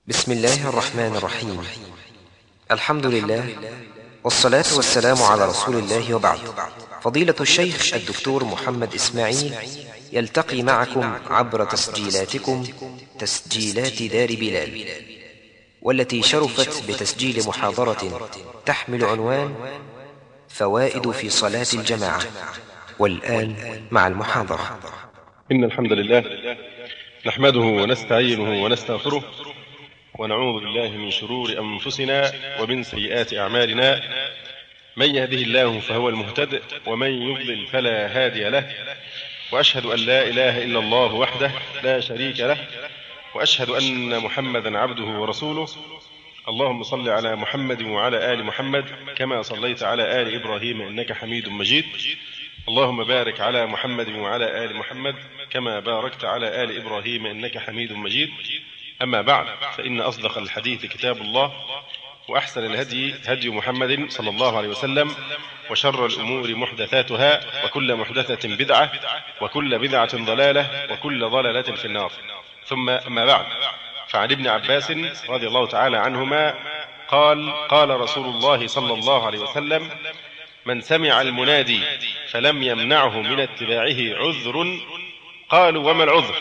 بسم الله الرحمن الرحيم. الحمد لله والصلاة والسلام على رسول الله، وبعد. فضيلة الشيخ الدكتور محمد إسماعيل يلتقي معكم عبر تسجيلاتكم تسجيلات دار بلال، والتي شرفت بتسجيل محاضرة تحمل عنوان فوائد في صلاة الجماعة. والآن مع المحاضرة. إن الحمد لله نحمده ونستعينه ونستغفره، ونعوذ بالله من شرور أنفسنا ومن سيئات أعمالنا. من يهده الله فهو المهتد، ومن يضلل فلا هادي له. وأشهد أن لا إله إلا الله وحده لا شريك له، وأشهد أن محمدا عبده ورسوله. اللهم صل على محمد وعلى آل محمد كما صليت على آل إبراهيم إنك حميد مجيد. اللهم بارك على محمد وعلى آل محمد كما باركت على آل إبراهيم إنك حميد مجيد. أما بعد، فإن أصدق الحديث كتاب الله، وأحسن الهدي هدي محمد صلى الله عليه وسلم، وشر الأمور محدثاتها، وكل محدثة بدعة، وكل بدعة ضلالة، وكل ضلالة في النار. ثم أما بعد، فعن ابن عباس رضي الله تعالى عنهما قال: قال رسول الله صلى الله عليه وسلم: من سمع المنادي فلم يمنعه من اتباعه عذر. قالوا: وما العذر؟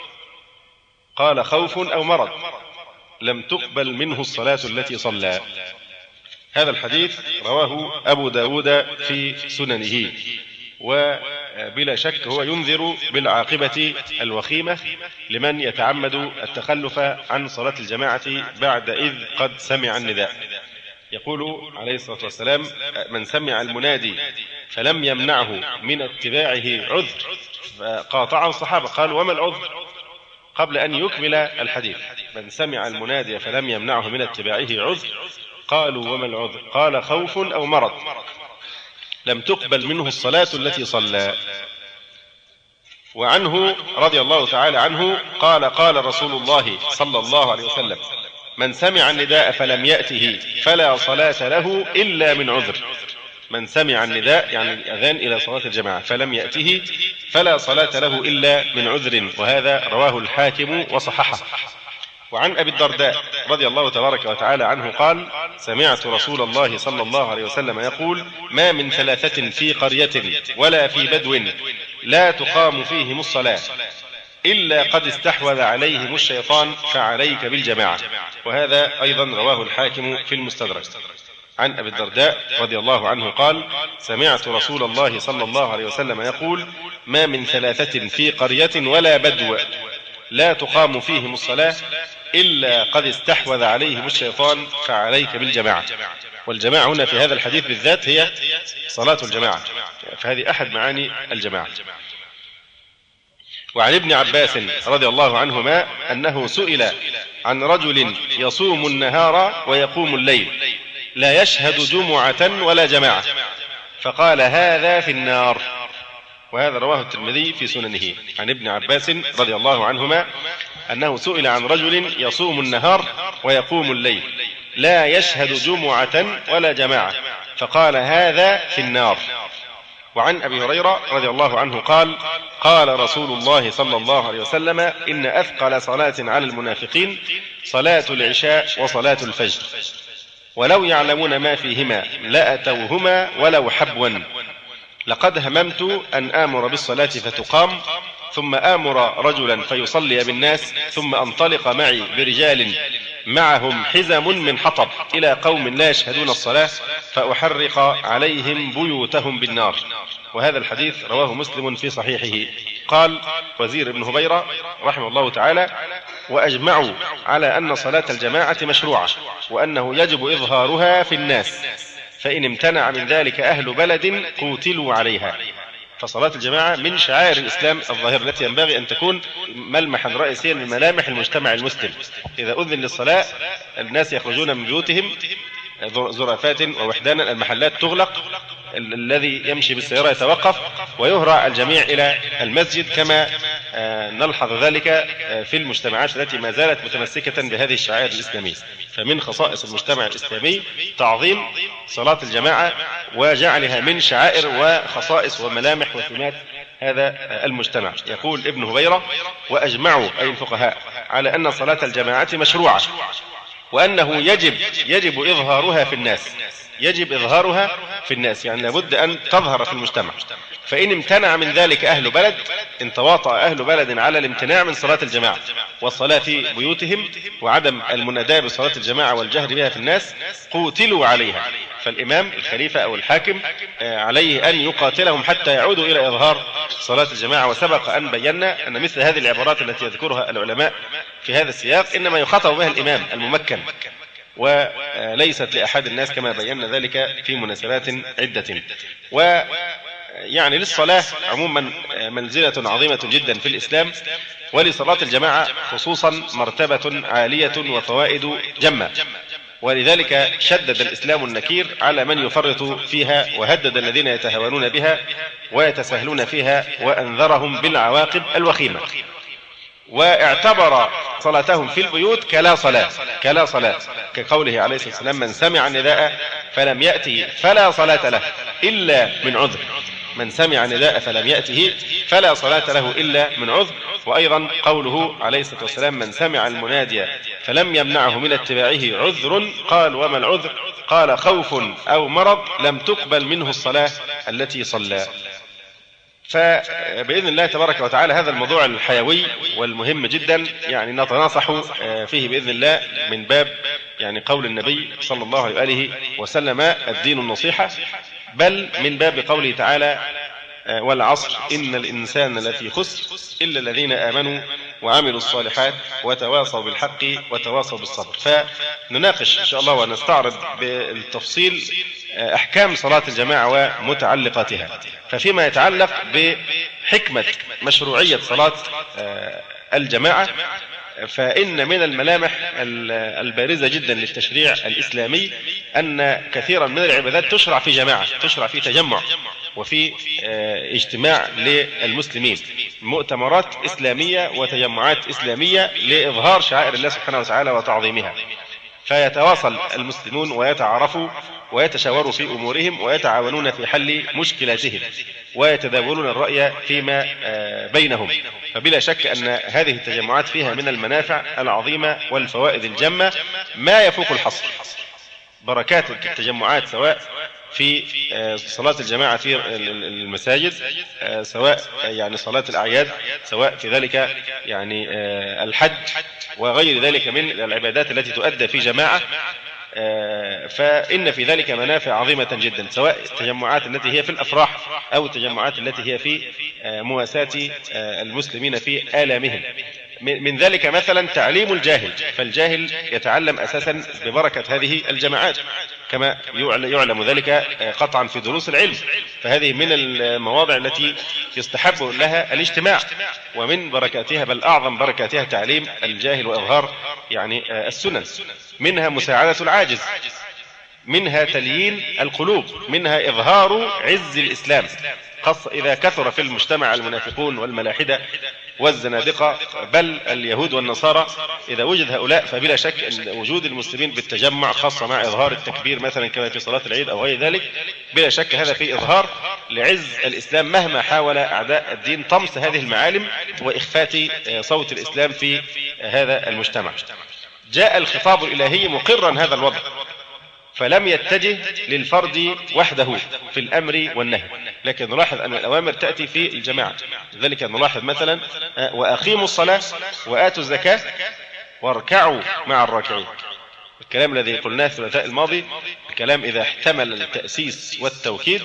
قال: خوف أو مرض لم تقبل منه الصلاة التي صلى. هذا الحديث رواه أبو داود في سننه، وبلا شك هو ينذر بالعاقبة الوخيمة لمن يتعمد التخلف عن صلاة الجماعة بعد إذ قد سمع النداء. يقول عليه الصلاة والسلام: من سمع المنادي فلم يمنعه من اتباعه عذر. فقاطعه الصحابة قالوا: وما العذر؟ قبل أن يكمل الحديث: من سمع المنادي فلم يمنعه من اتباعه عذر. قالوا: وما العذر؟ قال: خوف أو مرض لم تقبل منه الصلاة التي صلى. وعنه رضي الله تعالى عنه قال: قال رسول الله صلى الله عليه وسلم: من سمع النداء فلم يأته فلا صلاة له إلا من عذر. من سمع النداء يعني الأذان إلى صلاة الجماعة فلم يأته فلا صلاة له إلا من عذر. وهذا رواه الحاكم وصححه. وعن أبي الدرداء رضي الله تبارك وتعالى عنه قال: سمعت رسول الله صلى الله عليه وسلم يقول: ما من ثلاثة في قرية ولا في بدو لا تقام فيهم الصلاة إلا قد استحوذ عليهم الشيطان فعليك بالجماعة. وهذا أيضا رواه الحاكم في المستدرك. عن أبي الدرداء رضي الله عنه قال: سمعت رسول الله صلى الله عليه وسلم يقول: ما من ثلاثة في قرية ولا بدو لا تقام فيهم الصلاة إلا قد استحوذ عليهم الشيطان فعليك بالجماعة. والجماعة هنا في هذا الحديث بالذات هي صلاة الجماعة، فهذه أحد معاني الجماعة. وعن ابن عباس رضي الله عنهما أنه سئل عن رجل يصوم النهار ويقوم الليل لا يشهد جمعة ولا جماعة، فقال: هذا في النار. وهذا رواه الترمذي في سننه. عن ابن عباس رضي الله عنهما أنه سئل عن رجل يصوم النهار ويقوم الليل لا يشهد جمعة ولا جماعة، فقال: هذا في النار. وعن أبي هريرة رضي الله عنه قال: قال رسول الله صلى الله عليه وسلم: إن أثقل صلاة على المنافقين صلاة العشاء وصلاة الفجر، ولو يعلمون ما فيهما لأتوهما ولو حبوا. لقد هممت أن آمر بالصلاة فتقام، ثم آمر رجلا فيصلي بالناس، ثم أنطلق معي برجال معهم حزم من حطب إلى قوم لا يشهدون الصلاة فأحرق عليهم بيوتهم بالنار. وهذا الحديث رواه مسلم في صحيحه. قال وزير بن هبيرة رحمه الله تعالى: وأجمعوا على أن صلاة الجماعة مشروعة، وأنه يجب إظهارها في الناس، فإن امتنع من ذلك أهل بلد قوتلوا عليها. فصلاة الجماعة من شعائر الإسلام الظاهرة التي ينبغي أن تكون ملمحا رئيسيا من ملامح المجتمع المسلم. إذا أذن للصلاة الناس يخرجون من بيوتهم زرافات ووحدانا، المحلات تغلق، الذي يمشي بالسيارة يتوقف، ويهرع الجميع إلى المسجد، كما نلحظ ذلك في المجتمعات التي ما زالت متمسكة بهذه الشعائر الإسلامية. فمن خصائص المجتمع الإسلامي تعظيم صلاة الجماعة وجعلها من شعائر وخصائص وملامح وسمات هذا المجتمع. يقول ابن هبيرة: وأجمعوا أي الفقهاء على أن صلاة الجماعة مشروعة، وأنه يجب إظهارها في الناس، يجب إظهارها في الناس، يعني لابد أن تظهر في المجتمع. فإن امتنع من ذلك أهل بلد، إن تواطأ أهل بلد على الامتناع من صلاة الجماعة والصلاة في بيوتهم وعدم المناداة بصلاة الجماعة والجهر بها في الناس، قوتلوا عليها. فالإمام الخليفة أو الحاكم عليه أن يقاتلهم حتى يعودوا إلى إظهار صلاة الجماعة. وسبق أن بينا أن مثل هذه العبارات التي يذكرها العلماء في هذا السياق إنما يخاطب بها الإمام الممكن، وليست لأحد الناس كما بينا ذلك في مناسبات عدة. ويعني للصلاة عموما منزلة عظيمة جدا في الإسلام، ولصلاة الجماعة خصوصا مرتبة عالية وفوائد جمة، ولذلك شدد الإسلام النكير على من يفرط فيها، وهدد الذين يتهاونون بها ويتساهلون فيها، وأنذرهم بالعواقب الوخيمة. واعتبر صلاتهم في البيوت كلا صلاة، كقوله عليه الصلاة والسلام: من سمع النداء فلم يأته فلا صلاة له إلا من عذر. من سمع النداء فلم يأته فلا صلاة له إلا من عذر. وأيضا قوله عليه الصلاة والسلام: من سمع المنادي فلم يمنعه من اتباعه عذر، قال: وما العذر؟ قال: خوف أو مرض لم تقبل منه الصلاة التي صلى. فبإذن الله تبارك وتعالى هذا الموضوع الحيوي والمهم جدا يعني نتناصح فيه بإذن الله من باب يعني قول النبي صلى الله عليه وآله وسلم: الدين النصيحة، بل من باب قوله تعالى: والعصر إن الإنسان لفي خسر إلا الذين آمنوا وعملوا الصالحات وتواصوا بالحق وتواصوا بالصبر. فنناقش إن شاء الله ونستعرض بالتفصيل أحكام صلاة الجماعة ومتعلقاتها. ففيما يتعلق بحكمة مشروعية صلاة الجماعة، فإن من الملامح البارزة جدا للتشريع الإسلامي أن كثيرا من العبادات تشرع في جماعة، تشرع في تجمع وفي اجتماع للمسلمين، مؤتمرات إسلامية وتجمعات إسلامية لإظهار شعائر الله سبحانه وتعالى وتعظيمها. فيتواصل المسلمون ويتعارفوا ويتشاوروا في أمورهم ويتعاونون في حل مشكلاتهم ويتداولون الرأي فيما بينهم. فبلا شك أن هذه التجمعات فيها من المنافع العظيمة والفوائد الجمة ما يفوق الحصر. بركات التجمعات سواء في صلاة الجماعة في المساجد، سواء يعني صلاة الأعياد، سواء في ذلك يعني الحج وغير ذلك من العبادات التي تؤدى في جماعة، فإن في ذلك منافع عظيمة جدا، سواء التجمعات التي هي في الأفراح أو التجمعات التي هي في مواساة المسلمين في آلامهم. من ذلك مثلا تعليم الجاهل، فالجاهل يتعلم أساسا ببركة هذه الجماعات كما يعلم ذلك قطعا في دروس العلم. فهذه من المواضع التي يستحب لها الاجتماع، ومن بركاتها بل أعظم بركاتها تعليم الجاهل وإظهار يعني السنن. منها مساعدة العاجز، منها تليين القلوب، منها إظهار عز الإسلام، خاصة إذا كثر في المجتمع المنافقون والملاحدة والزنادقة بل اليهود والنصارى. إذا وجد هؤلاء فبلا شك أن وجود المسلمين بالتجمع خاصة مع إظهار التكبير مثلا كما في صلاة العيد أو غير ذلك، بلا شك هذا في إظهار لعز الإسلام مهما حاول أعداء الدين طمس هذه المعالم وإخفات صوت الإسلام في هذا المجتمع. جاء الخطاب الإلهي مقرا هذا الوضع، فلم يتجه للفرد وحده في الأمر والنهي، لكن نلاحظ أن الأوامر تأتي في الجماعة. لذلك نلاحظ مثلا: وأقيموا الصلاة وآتوا الزكاة واركعوا مع الراكعين. الكلام الذي قلناه الثلاثاء الماضي، الكلام إذا احتمل التأسيس والتوكيد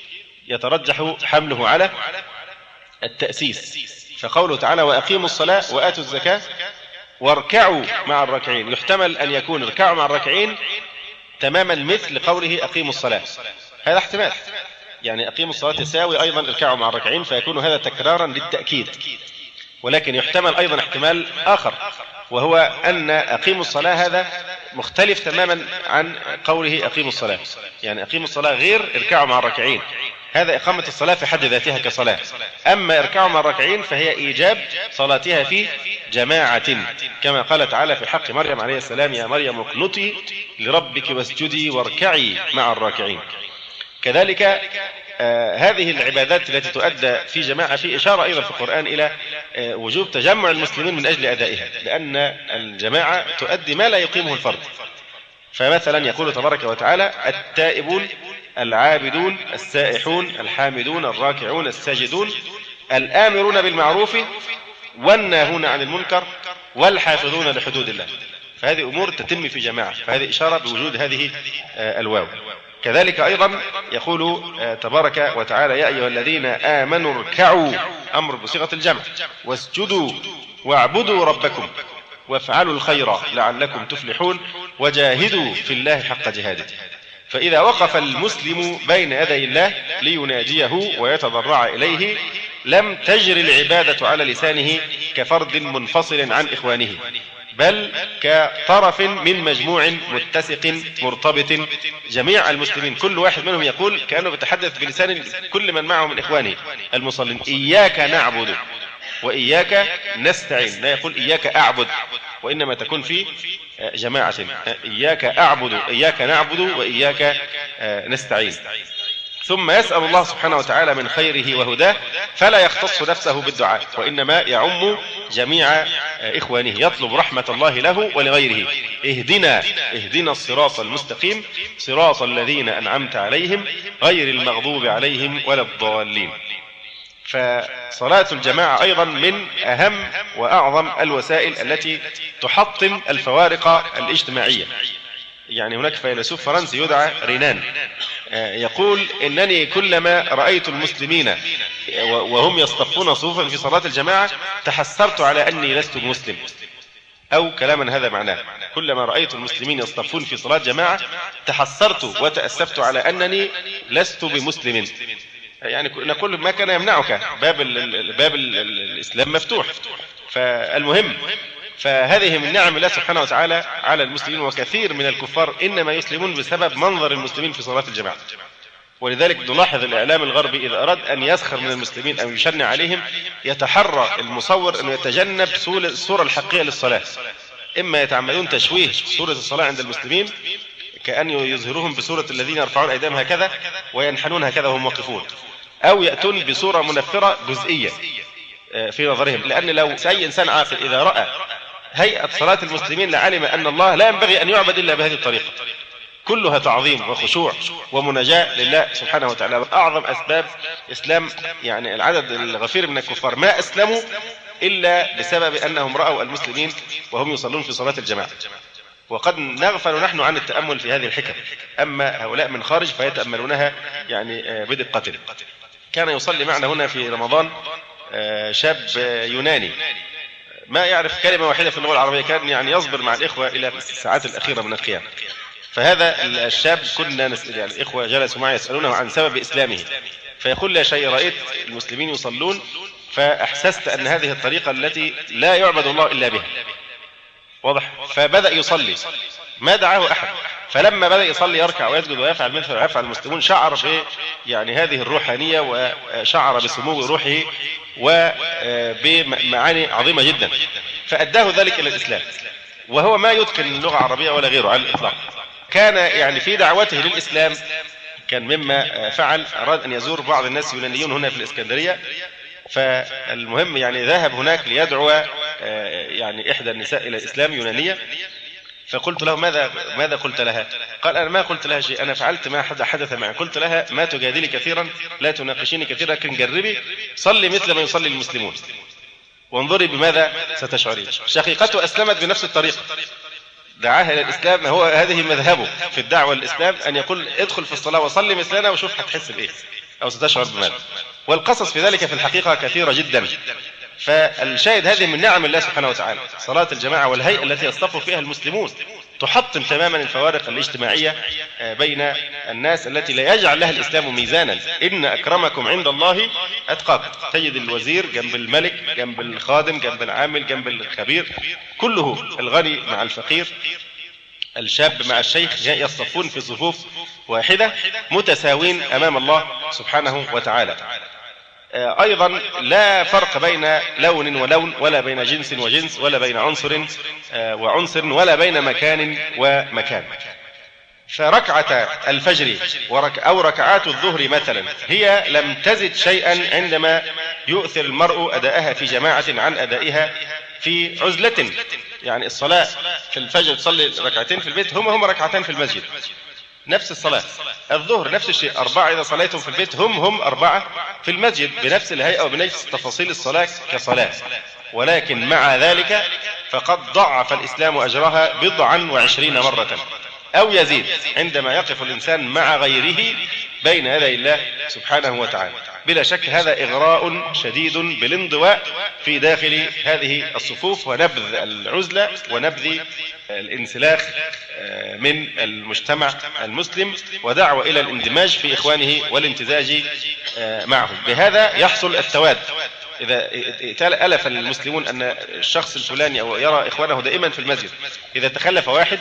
يترجح حمله على التأسيس. فقوله تعالى: وأقيموا الصلاة وآتوا الزكاة واركعوا مع الراكعين، يحتمل أن يكون اركعوا مع الراكعين تماما مثل قوله أقيموا الصلاة، هذا احتمال، يعني أقيموا الصلاة يساوي أيضا اركعوا مع الراكعين، فيكون هذا تكرارا للتأكيد. ولكن يحتمل أيضا احتمال آخر، وهو أن أقيموا الصلاة هذا مختلف تماما عن قوله أقيموا الصلاة، يعني أقيموا الصلاة غير اركعوا مع الراكعين، هذا إقامة الصلاة في حد ذاتها كصلاة. أما اركعوا مع الراكعين فهي إيجاب صلاتها في جماعة، كما قال تعالى في حق مريم عليه السلام: يا مريم اقنتي لربك واسجدي واركعي مع الراكعين. كذلك هذه العبادات التي تؤدى في جماعة في إشارة أيضا في القرآن إلى وجوب تجمع المسلمين من أجل أدائها، لأن الجماعة تؤدي ما لا يقيمه الفرد. فمثلا يقول تبارك وتعالى: التائبون العابدون السائحون الحامدون الراكعون الساجدون الآمرون بالمعروف والناهون عن المنكر والحافظون لحدود الله. فهذه أمور تتم في جماعة، فهذه إشارة بوجود هذه الواو. كذلك أيضا يقول تبارك وتعالى: يا أيها الذين آمنوا اركعوا، أمر بصيغة الجمع، واسجدوا واعبدوا ربكم وافعلوا الخير لعلكم تفلحون وجاهدوا في الله حق جهاده. فإذا وقف المسلم بين يدي الله ليناجيه ويتضرع إليه لم تجري العبادة على لسانه كفرد منفصل عن إخوانه، بل كطرف من مجموع متسق مرتبط. جميع المسلمين كل واحد منهم يقول كأنه بيتحدث بلسان كل من معه من إخوانه المصلين: إياك نعبد وإياك نستعين. لا يقول إياك أعبد، وإنما تكون في جماعة: إياك أعبد إياك نعبد وإياك نستعين. ثم يسأل الله سبحانه وتعالى من خيره وهداه، فلا يختص نفسه بالدعاء، وإنما يعم جميع إخوانه، يطلب رحمة الله له ولغيره: اهدنا الصراط المستقيم صراط الذين أنعمت عليهم غير المغضوب عليهم ولا الضالين. فصلاة الجماعة أيضا من أهم وأعظم الوسائل التي تحطم الفوارق الاجتماعية. يعني هناك فيلسوف فرنسي يدعى رينان يقول: إنني كلما رأيت المسلمين وهم يصطفون صفوفا في صلاة الجماعة تحسرت على أني لست مسلم، أو كلاما هذا معناه: كلما رأيت المسلمين يصطفون في صلاة جماعة تحسرت وتأسفت على أنني لست بمسلم. يعني نقول ما كان يمنعك، باب الإسلام مفتوح. فالمهم، فهذه من نعم الله سبحانه وتعالى على المسلمين، وكثير من الكفار إنما يسلمون بسبب منظر المسلمين في صلاة الجماعة. ولذلك نلاحظ الإعلام الغربي إذا أراد أن يسخر من المسلمين أو يشنع عليهم يتحرى المصور أنه يتجنب الصورة الحقيقية للصلاة. إما يتعمدون تشويه صورة الصلاة عند المسلمين كأن يظهروهم بصورة الذين يرفعون أيديهم هكذا وينحنون هكذا وهم واقفون، أو يأتون بصورة منفرة جزئية في نظرهم. لأن لو أي إنسان عاقل إذا رأى هيئة صلاة المسلمين لعلم أن الله لا ينبغي أن يعبد إلا بهذه الطريقة، كلها تعظيم وخشوع ومناجاة لله سبحانه وتعالى. أعظم أسباب إسلام يعني العدد الغفير من الكفار ما أسلموا إلا بسبب أنهم رأوا المسلمين وهم يصلون في صلاة الجماعة. وقد نغفل نحن عن التأمل في هذه الحكم، أما هؤلاء من خارج فيتأملونها يعني بدقة. كان يصلي معنا هنا في رمضان شاب يوناني ما يعرف كلمة واحدة في اللغة العربية، كان يعني يصبر مع الإخوة إلى الساعات الأخيرة من القيام. فهذا الشاب كنا نسأل، يعني الإخوة جلسوا معي يسألونه عن سبب إسلامه، فيقول: لا شيء، رأيت المسلمين يصلون فأحسست أن هذه الطريقة التي لا يعبد الله إلا بها. واضح؟ فبدأ يصلي، ما دعاه أحد، فلما بدأ يصلي يركع ويسجد ويفعل مثل ما يفعل المسلمون شعر يعني هذه الروحانية، وشعر بسمو روحه وبمعاني عظيمة جدا، فأداه ذلك إلى الإسلام، وهو ما يتقن اللغة العربية ولا غيره على الإطلاق. كان يعني في دعوته للإسلام كان مما فعل أراد أن يزور بعض الناس يونانيون هنا في الإسكندرية. فالمهم يعني ذهب هناك ليدعو يعني إحدى النساء إلى الإسلام يونانية، فقلت له: ماذا قلت لها؟ قال: أنا ما قلت لها شيء، أنا فعلت ما حدث معي. قلت لها: ما تجادلي كثيرا، لا تناقشيني كثيرا، لكن جربي صلي مثل ما يصلي المسلمون وانظري بماذا ستشعرين. شقيقته أسلمت بنفس الطريقة، دعاها إلى الإسلام. هو هذه مذهبه في الدعوة للإسلام، أن يقول: ادخل في الصلاة وصلي مثلنا وشوف هتحس بإيه أو ستشعر بماذا. والقصص في ذلك في الحقيقة كثيرة جدا. فالشاهد هذه من نعم الله سبحانه وتعالى، صلاة الجماعة والهيئة التي يصطف فيها المسلمون تحطم تماما الفوارق الاجتماعية بين الناس التي لا يجعل لها الإسلام ميزانا. إن أكرمكم عند الله أتقاكم. تجد الوزير جنب الملك، جنب الخادم، جنب العامل، جنب الخبير، كله الغني مع الفقير، الشاب مع الشيخ، يصطفون في صفوف واحدة متساوين أمام الله سبحانه وتعالى. أيضا لا فرق بين لون ولون، ولا بين جنس وجنس، ولا بين عنصر وعنصر، ولا بين مكان ومكان. فركعة الفجر أو ركعات الظهر مثلا هي لم تزد شيئا عندما يؤثر المرء أداءها في جماعة عن أدائها في عزلة. يعني الصلاة في الفجر تصلي ركعتين في البيت هم ركعتين في المسجد، نفس الصلاة. الظهر نفس الشيء، 4 إذا صليتم في البيت هم 4 في المسجد، بنفس الهيئة وبنفس تفاصيل الصلاة كصلاة. ولكن مع ذلك فقد ضعف الإسلام أجرها 27 مرة أو يزيد عندما يقف الإنسان مع غيره بين يدي الله سبحانه وتعالى. بلا شك هذا إغراء شديد بالانضواء في داخل هذه الصفوف ونبذ العزلة ونبذ الانسلاخ من المجتمع المسلم ودعوة إلى الاندماج في إخوانه والامتزاج معهم. بهذا يحصل التواد. إذا ألف المسلمون أن الشخص الفلاني أو يرى إخوانه دائما في المسجد، إذا تخلف واحد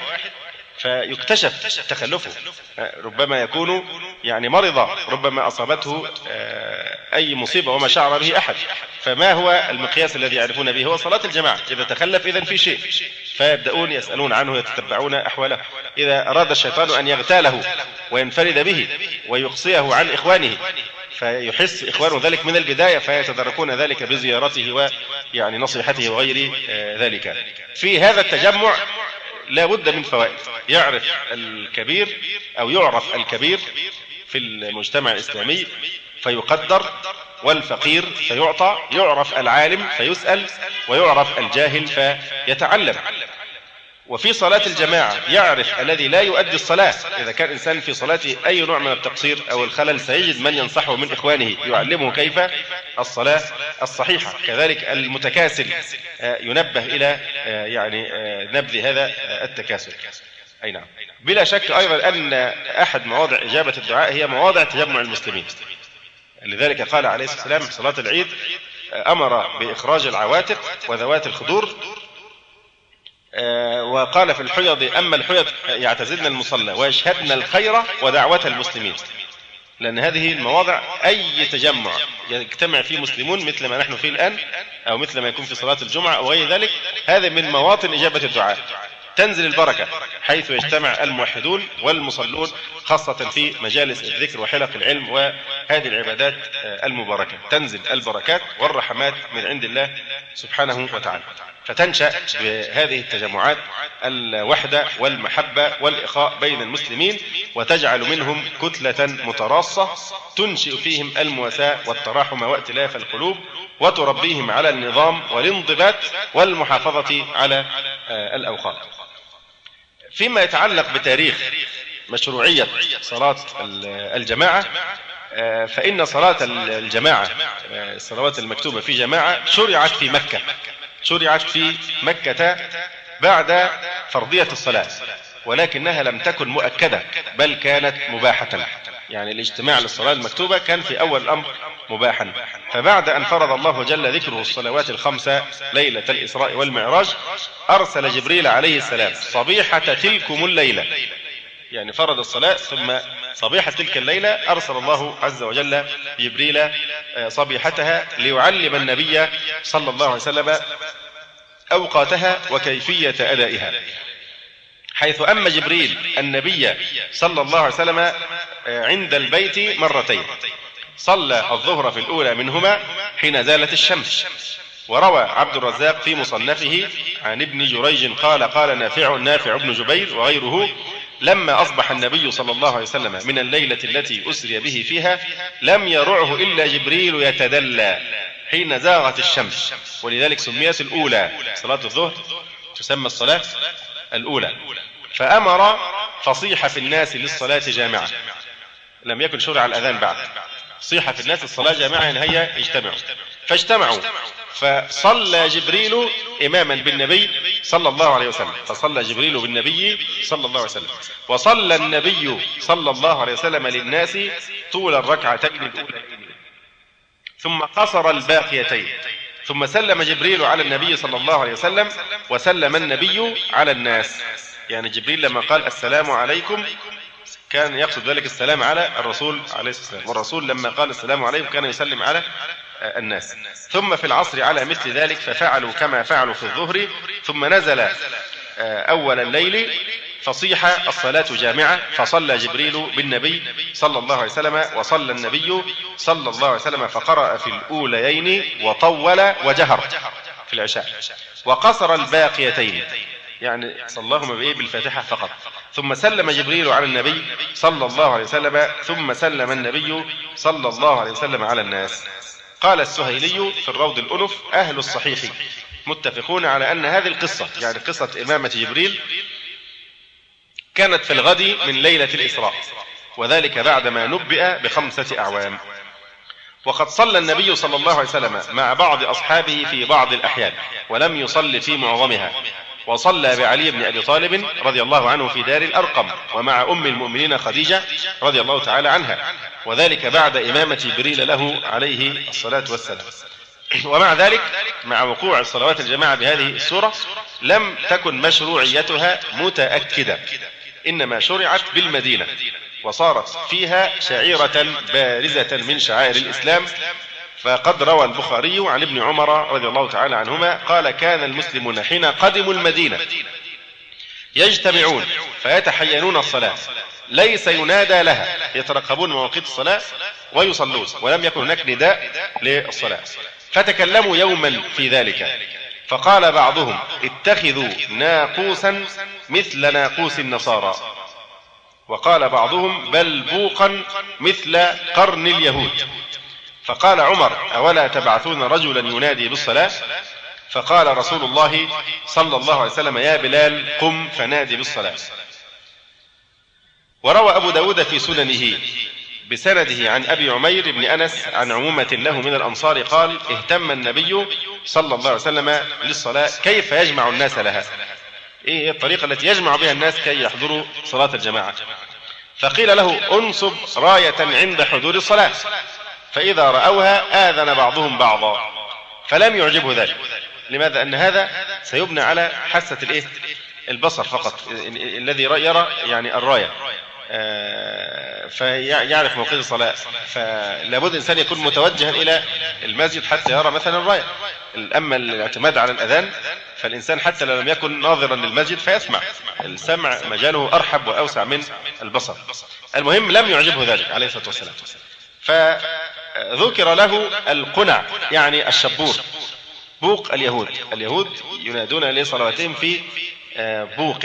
فيكتشف تخلفه، ربما يكون يعني مرضا، ربما أصابته أي مصيبة وما شعر به أحد. فما هو المقياس الذي يعرفون به؟ هو صلاة الجماعة. إذا تخلف إذن في شيء، فيبدأون يسألون عنه يتتبعون أحواله. إذا أراد الشيطان أن يغتاله وينفرد به ويقصيه عن إخوانه، فيحس إخوانه ذلك من البداية فيتدركون ذلك بزيارته ويعني نصيحته وغير ذلك. في هذا التجمع لا بد من فوائد. يعرف الكبير أو يعرف الكبير في المجتمع الإسلامي فيقدر، والفقير فيعطى، يعرف العالم فيسأل، ويعرف الجاهل فيتعلم. وفي صلاة الجماعة يعرف الذي لا يؤدي الصلاة، إذا كان إنسان في صلاته أي نوع من التقصير أو الخلل سيجد من ينصحه من إخوانه يعلمه كيف الصلاة الصحيحة. كذلك المتكاسل ينبه إلى يعني نبذ هذا التكاسل. أي نعم. بلا شك أيضا أن أحد مواضع إجابة الدعاء هي مواضع تجمع المسلمين. لذلك قال عليه الصلاة والسلام في صلاة العيد أمر بإخراج العواتق وذوات الخدور، وقال في الحيض أما الحيض يعتزلن المصلى ويشهدن الخير ودعوة المسلمين. لأن هذه المواضع أي تجمع يجتمع فيه مسلمون مثل ما نحن فيه الآن أو مثل ما يكون في صلاة الجمعة أو غير ذلك، هذه من مواطن إجابة الدعاء. تنزل البركة حيث يجتمع الموحدون والمصلون، خاصة في مجالس الذكر وحلق العلم وهذه العبادات المباركة. تنزل البركات والرحمات من عند الله سبحانه وتعالى، فتنشأ بهذه التجمعات الوحدة والمحبة والإخاء بين المسلمين، وتجعل منهم كتلة متراصة تنشئ فيهم المواساة والتراحم وائتلاف القلوب، وتربيهم على النظام والانضباط والمحافظة على الأوقات. فيما يتعلق بتاريخ مشروعية صلاة الجماعة، فإن صلاة الجماعة الصلوات المكتوبة في جماعة شرعت في مكة بعد فرضية الصلاة، ولكنها لم تكن مؤكدة بل كانت مباحة. يعني الاجتماع للصلاة المكتوبة كان في أول الأمر مباحا، فبعد أن فرض الله جل ذكره الصلوات الخمسة ليلة الإسراء والمعراج أرسل جبريل عليه السلام صبيحة تلكم الليلة، يعني فرض الصلاة ثم صبيحة تلك الليلة أرسل الله عز وجل جبريل صبيحتها ليعلم النبي صلى الله عليه وسلم أوقاتها وكيفية أدائها، حيث أم جبريل النبي صلى الله عليه وسلم عند البيت مرتين، صلى الظهر في الأولى منهما حين زالت الشمس. وروى عبد الرزاق في مصنفه عن ابن جريج قال نافع بن جبير وغيره لما أصبح النبي صلى الله عليه وسلم من الليلة التي أسري به فيها لم يرعه إلا جبريل يتدلى حين زاغت الشمس، ولذلك سميت الأولى. صلاة الظهر تسمى الصلاة الأولى. فأمر فصيح في الناس للصلاة جامعة، لم يكن شرع الأذان بعد، صيح في الناس الصلاة جامعة إن هي اجتمعوا، فاجتمعوا فصلى جبريل إماما بالنبي صلى الله عليه وسلم، فصلى جبريل بالنبي صلى الله عليه وسلم، وصلى النبي صلى الله عليه وسلم للناس طول الركعتين الأولين ثم قصر الباقيتين، ثم سلم جبريل على النبي صلى الله عليه وسلم وسلم النبي على الناس. يعني جبريل لما قال السلام عليكم كان يقصد ذلك السلام على الرسول عليه الصلاة والسلام، والرسول لما قال السلام عليكم كان يسلم على الناس. ثم في العصر على مثل ذلك، ففعلوا كما فعلوا في الظهر، ثم نزل أول الليل فصيح الصلاة جامعة، فصلى جبريل بالنبي صلى الله عليه وسلم، وصلى النبي صلى الله عليه وسلم فقرأ في الأوليين وطول وجهر في العشاء، وقصر الباقيتين، يعني صلاهما بالفاتحة فقط. ثم سلم جبريل على النبي صلى الله عليه وسلم، ثم سلم النبي صلى الله عليه وسلم على الناس. قال السهيلي في الروض الأنف: أهل الصحيح متفقون على أن هذه القصة، يعني قصة إمامة جبريل، كانت في الغد من ليلة الإسراء، وذلك بعدما نبئ ب5 أعوام. وقد صلى النبي صلى الله عليه وسلم مع بعض أصحابه في بعض الأحيان، ولم يصل في معظمها، وصلى بعلي بن أبي طالب رضي الله عنه في دار الأرقم، ومع أم المؤمنين خديجة رضي الله تعالى عنها، وذلك بعد إمامة جبريل له عليه الصلاة والسلام. ومع ذلك، مع وقوع الصلوات الجماعة بهذه السورة، لم تكن مشروعيتها متأكدة، إنما شرعت بالمدينة، وصارت فيها شعيرة بارزة من شعائر الإسلام. فقد روى البخاري عن ابن عمر رضي الله تعالى عنهما قال: كان المسلمون حين قدموا المدينة يجتمعون فيتحينون الصلاة، ليس ينادى لها، يترقبون مواقيت الصلاة ويصلون، ولم يكن هناك نداء للصلاة. فتكلموا يوما في ذلك، فقال بعضهم: اتخذوا ناقوسا مثل ناقوس النصارى، وقال بعضهم: بل بوقا مثل قرن اليهود. فقال عمر: أولا تبعثون رجلا ينادي بالصلاة؟ فقال رسول الله صلى الله عليه وسلم: يا بلال قم فنادي بالصلاة. وروى أبو داود في سننه بسنده عن أبي عمير بن أنس عن عمومة له من الأنصار قال: اهتم النبي صلى الله عليه وسلم للصلاة كيف يجمع الناس لها، إيه الطريقة التي يجمع بها الناس كي يحضروا صلاة الجماعة. فقيل له: انصب راية عند حضور الصلاة، فإذا رأوها آذن بعضهم بعضا، فلم يعجبه ذلك. لماذا؟ أن هذا سيبنى على حاسة البصر فقط، الذي يرى يعني الراية فيعرف موقع الصلاة، فلابد الإنسان يكون متوجها إلى المسجد حتى يرى مثلا الراية. أما الاعتماد على الأذان فالإنسان حتى لو لم يكن ناظرا للمسجد فيسمع، السمع مجاله أرحب وأوسع من البصر. المهم لم يعجبه ذلك عليه الصلاة والسلام، فذكر له القنع، يعني الشبور، بوق اليهود. اليهود ينادون لصلواتهم في بوق.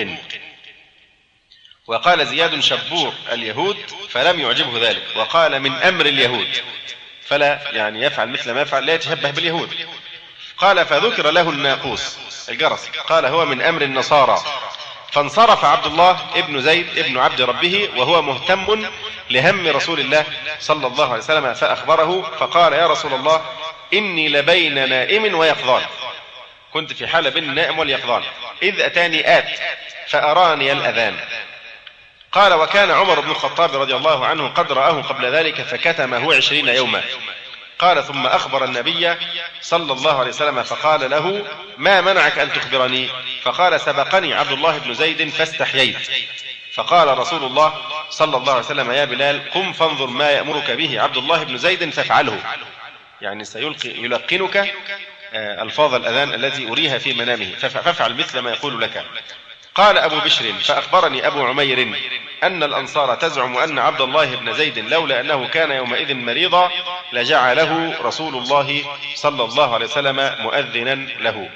وقال زياد: شبور اليهود، فلم يعجبه ذلك، وقال: من أمر اليهود، فلا يعني يفعل مثل ما يفعل، لا يتشبه باليهود. قال: فذكر له الناقوس الجرس، قال: هو من أمر النصارى. فانصرف عبد الله ابن زيد ابن عبد ربه وهو مهتم لهم رسول الله صلى الله عليه وسلم، فأخبره فقال: يا رسول الله، إني لبين نائم ويقظان، كنت في حالة بين النائم واليقظان، إذ أتاني آت فأراني الأذان. قال: وكان عمر بن الخطاب رضي الله عنه قد رآه قبل ذلك فكتمه 20 يوما. قال: ثم أخبر النبي صلى الله عليه وسلم فقال له: ما منعك أن تخبرني؟ فقال: سبقني عبد الله بن زيد فاستحييت. فقال رسول الله صلى الله عليه وسلم: يا بلال قم فانظر ما يأمرك به عبد الله بن زيد فافعله، يعني يلقنك ألفاظ الأذان التي أريها في منامه، فافعل مثل ما يقول لك. قال أبو بشر: فأخبرني أبو عمير أن الأنصار تزعم أن عبد الله بن زيد لولا أنه كان يومئذ مريضا لجعله رسول الله صلى الله عليه وسلم مؤذنا له.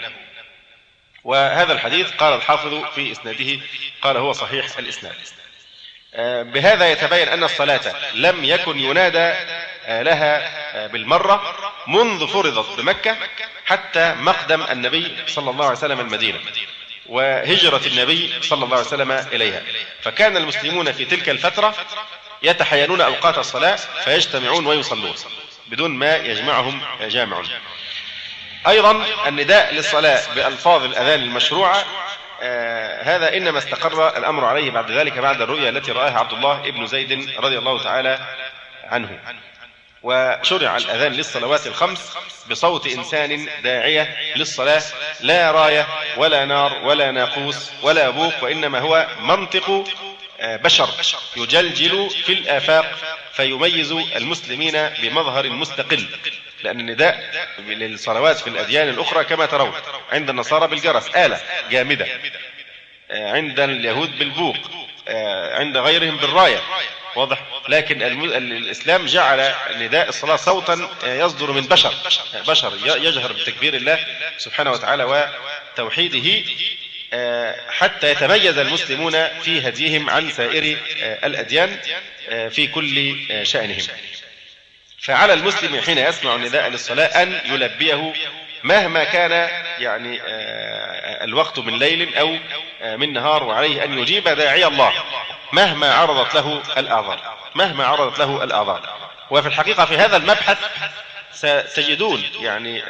وهذا الحديث قال الحافظ في إسناده قال هو صحيح الإسناد. بهذا يتبين أن الصلاة لم يكن ينادى لها بالمرة منذ فرضت بمكة حتى مقدم النبي صلى الله عليه وسلم المدينة وهجرة النبي صلى الله عليه وسلم إليها. فكان المسلمون في تلك الفترة يتحينون أوقات الصلاة فيجتمعون ويصلون بدون ما يجمعهم جامع. أيضا النداء للصلاة بألفاظ الأذان المشروعة هذا إنما استقر الأمر عليه بعد ذلك، بعد الرؤيا التي رآها عبد الله ابن زيد رضي الله تعالى عنه. وشرع الأذان للصلوات الخمس بصوت إنسان داعية للصلاة، لا راية ولا نار ولا ناقوس ولا بوق، وإنما هو منطق بشر يجلجل في الآفاق فيميز المسلمين بمظهر مستقل. لأن النداء للصلوات في الأديان الأخرى كما ترون عند النصارى بالجرس، آلة جامدة، عند اليهود بالبوق، عند غيرهم بالراية، واضح. لكن الإسلام جعل نداء الصلاة صوتا يصدر من بشر يجهر بتكبير الله سبحانه وتعالى وتوحيده، حتى يتميز المسلمون في هديهم عن سائر الأديان في كل شأنهم. فعلى المسلم حين يسمع النداء للصلاة أن يلبيه مهما كان يعني الوقت من ليل أو من نهار، وعليه أن يجيب داعي الله مهما عرضت له الأعذار. وفي الحقيقة في هذا المبحث ستجدون يعني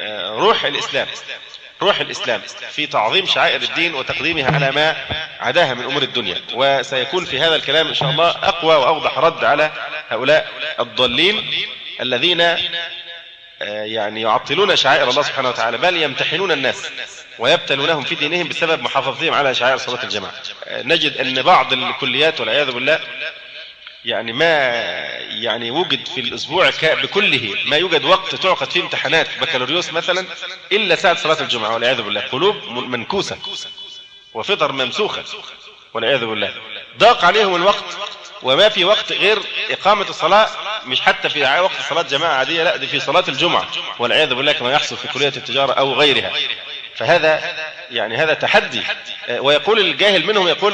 روح الإسلام في تعظيم شعائر الدين وتقديمها على ما عداها من أمور الدنيا. وسيكون في هذا الكلام إن شاء الله أقوى وأوضح رد على هؤلاء الضالين الذين يعني يعطلون شعائر الله سبحانه وتعالى، بل يمتحنون الناس ويبتلونهم في دينهم بسبب محافظتهم على شعائر صلاة الجماعة. نجد أن بعض الكليات والعياذ بالله يعني ما يعني وجد في الأسبوع بكله ما يوجد وقت تعقد فيه امتحانات بكالوريوس مثلا إلا ساعة صلاة الجمعة والعياذ بالله. قلوب منكوسة وفطر ممسوخة والعياذ بالله. ضاق عليهم الوقت وما في وقت غير إقامة الصلاة، مش حتى في وقت صلاة جماعة عادية، لا دي في صلاة الجمعة والعياذ بالله كما يحصل في كلية التجارة أو غيرها. فهذا يعني هذا تحدي. ويقول الجاهل منهم يقول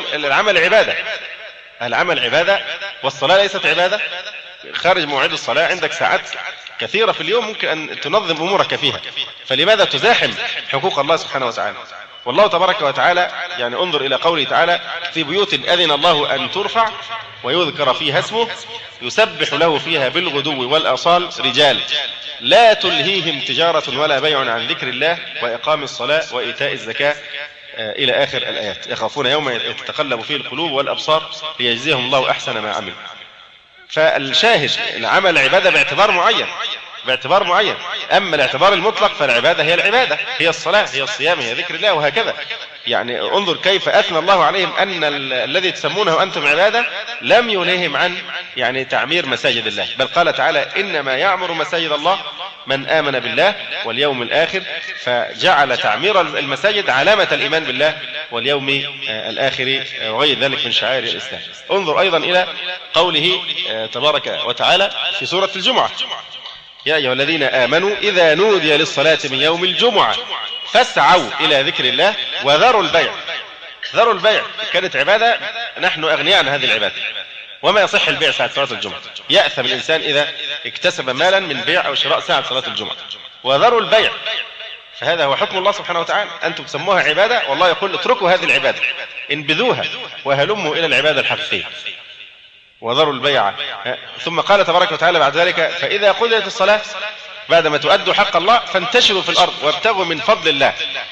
العمل عبادة والصلاة ليست عبادة. خارج موعد الصلاة عندك ساعات كثيرة في اليوم ممكن أن تنظم أمورك فيها، فلماذا تزاحم حقوق الله سبحانه وتعالى؟ والله تبارك وتعالى يعني انظر إلى قوله تعالى: في بيوت أذن الله أن ترفع ويذكر فيها اسمه يسبح له فيها بالغدو والآصال رجال لا تلهيهم تجارة ولا بيع عن ذكر الله وإقام الصلاة وإيتاء الزكاة إلى آخر الآيات، يخافون يوما يتقلب فيه القلوب والأبصار ليجزيهم الله أحسن ما عملوا. فالشاهد العمل عبادة باعتبار معين. أما الاعتبار المطلق فالعبادة هي العبادة، هي الصلاة، هي الصيام، هي ذكر الله، وهكذا. يعني انظر كيف أثنى الله عليهم أن الذي تسمونه أنتم عبادة لم يلههم عن يعني تعمير مساجد الله، بل قال تعالى: إنما يعمر مساجد الله من آمن بالله واليوم الآخر، فجعل تعمير المساجد علامة الإيمان بالله واليوم الآخر وغير ذلك من شعائر الإسلام. انظر أيضا إلى قوله تبارك وتعالى في سورة الجمعة: يا أيها الذين آمنوا إذا نودي للصلاة من يوم الجمعة فاسعوا إلى ذكر الله وذروا البيع. ذروا البيع كانت عبادة، نحن أغنياء عن هذه العبادة، وما يصح البيع ساعة صلاة الجمعة. يأثم الإنسان إذا اكتسب مالا من بيع أو شراء ساعة صلاة الجمعة. وذروا البيع، فهذا هو حكم الله سبحانه وتعالى. أنتم تسموها عبادة، والله يقول: اتركوا هذه العبادة، انبذوها وهلموا إلى العبادة الحقيقية. وذروا البيع. ثم قال تبارك وتعالى بعد ذلك: فإذا قضيت الصلاة، بعدما تؤدوا حق الله فانتشروا في الأرض وابتغوا من فضل الله.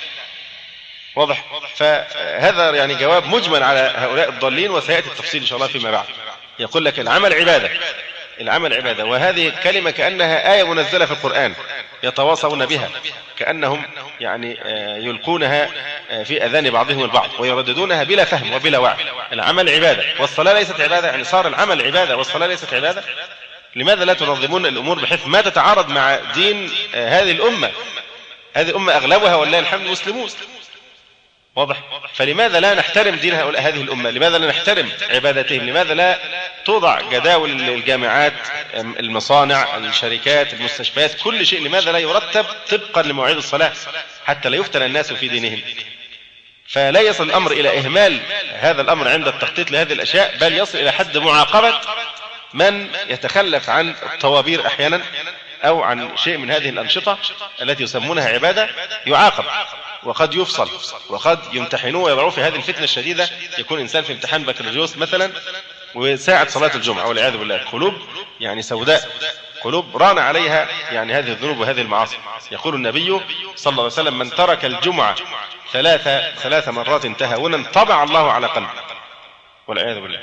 واضح؟ فهذا يعني جواب مجمل على هؤلاء الضالين، وسيأتي التفصيل إن شاء الله فيما بعد. يقول لك العمل عبادة، وهذه الكلمة كأنها آية منزلة في القرآن يتواصون بها، كأنهم يعني يلقونها في أذان بعضهم البعض ويرددونها بلا فهم وبلا وعي. العمل عبادة والصلاة ليست عبادة، يعني صار العمل عبادة والصلاة ليست عبادة. لماذا لا تنظمون الأمور بحيث ما تتعارض مع دين هذه الأمة؟ هذه الأمة أغلبها والله الحمد مسلمون. واضح؟ فلماذا لا نحترم دين هذه الأمة؟ لماذا لا نحترم عبادتهم؟ لماذا لا توضع جداول الجامعات، المصانع، الشركات، المستشفيات، كل شيء لماذا لا يرتب طبقا لمواعيد الصلاة حتى لا يفتن الناس في دينهم؟ فلا يصل الأمر إلى إهمال هذا الأمر عند التخطيط لهذه الأشياء، بل يصل إلى حد معاقبة من يتخلف عن الطوابير أحيانا أو عن شيء من هذه الأنشطة التي يسمونها عبادة، يعاقب وقد يفصل وقد يمتحنوه ويضعوه في هذه الفتنة الشديدة. يكون إنسان في امتحان بكالوريوس مثلا وساعة صلاة الجمعة والعياذ بالله، قلوب يعني سوداء، قلوب ران عليها يعني هذه الذنوب وهذه المعاصي. يقول النبي صلى الله عليه وسلم: من ترك الجمعة ثلاث مرات تهاونا طبع الله على قلبه والعياذ بالله.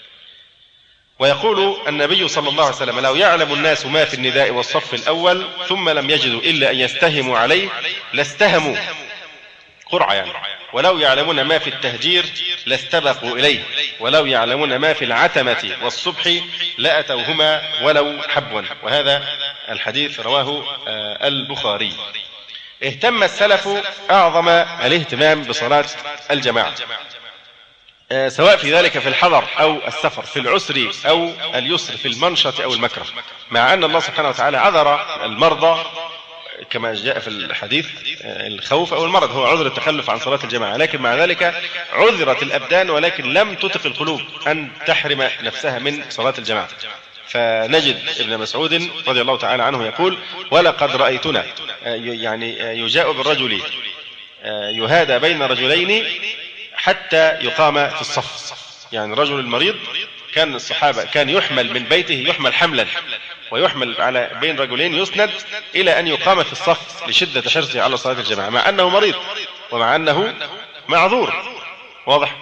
ويقول النبي صلى الله عليه وسلم: لو يعلم الناس ما في النداء والصف الأول ثم لم يجدوا إلا أن يستهموا عليه لاستهموا، قرعة يعني. ولو يعلمون ما في التهجير لاستبقوا إليه، ولو يعلمون ما في العتمة والصبح لأتوهما ولو حبوا. وهذا الحديث رواه البخاري. اهتم السلف أعظم الاهتمام بصلاة الجماعة، سواء في ذلك في الحضر أو السفر، في العسر أو اليسر، في المنشط أو المكره، مع أن الله سبحانه وتعالى عذر المرضى كما جاء في الحديث. الخوف أو المرض هو عذر التخلف عن صلاة الجماعة، لكن مع ذلك عذرت الأبدان ولكن لم تطق القلوب أن تحرم نفسها من صلاة الجماعة. فنجد ابن مسعود رضي الله تعالى عنه يقول: ولقد رأيتنا، يعني يجاء بالرجل يهادى بين رجلين حتى يقام في الصف. يعني الرجل المريض كان الصحابة كان يحمل من بيته، يحمل حملا ويحمل على بين رجلين يسند إلى أن يقام في الصف لشدة حرصه على صلاة الجماعة، مع أنه مريض ومع أنه معذور. واضح؟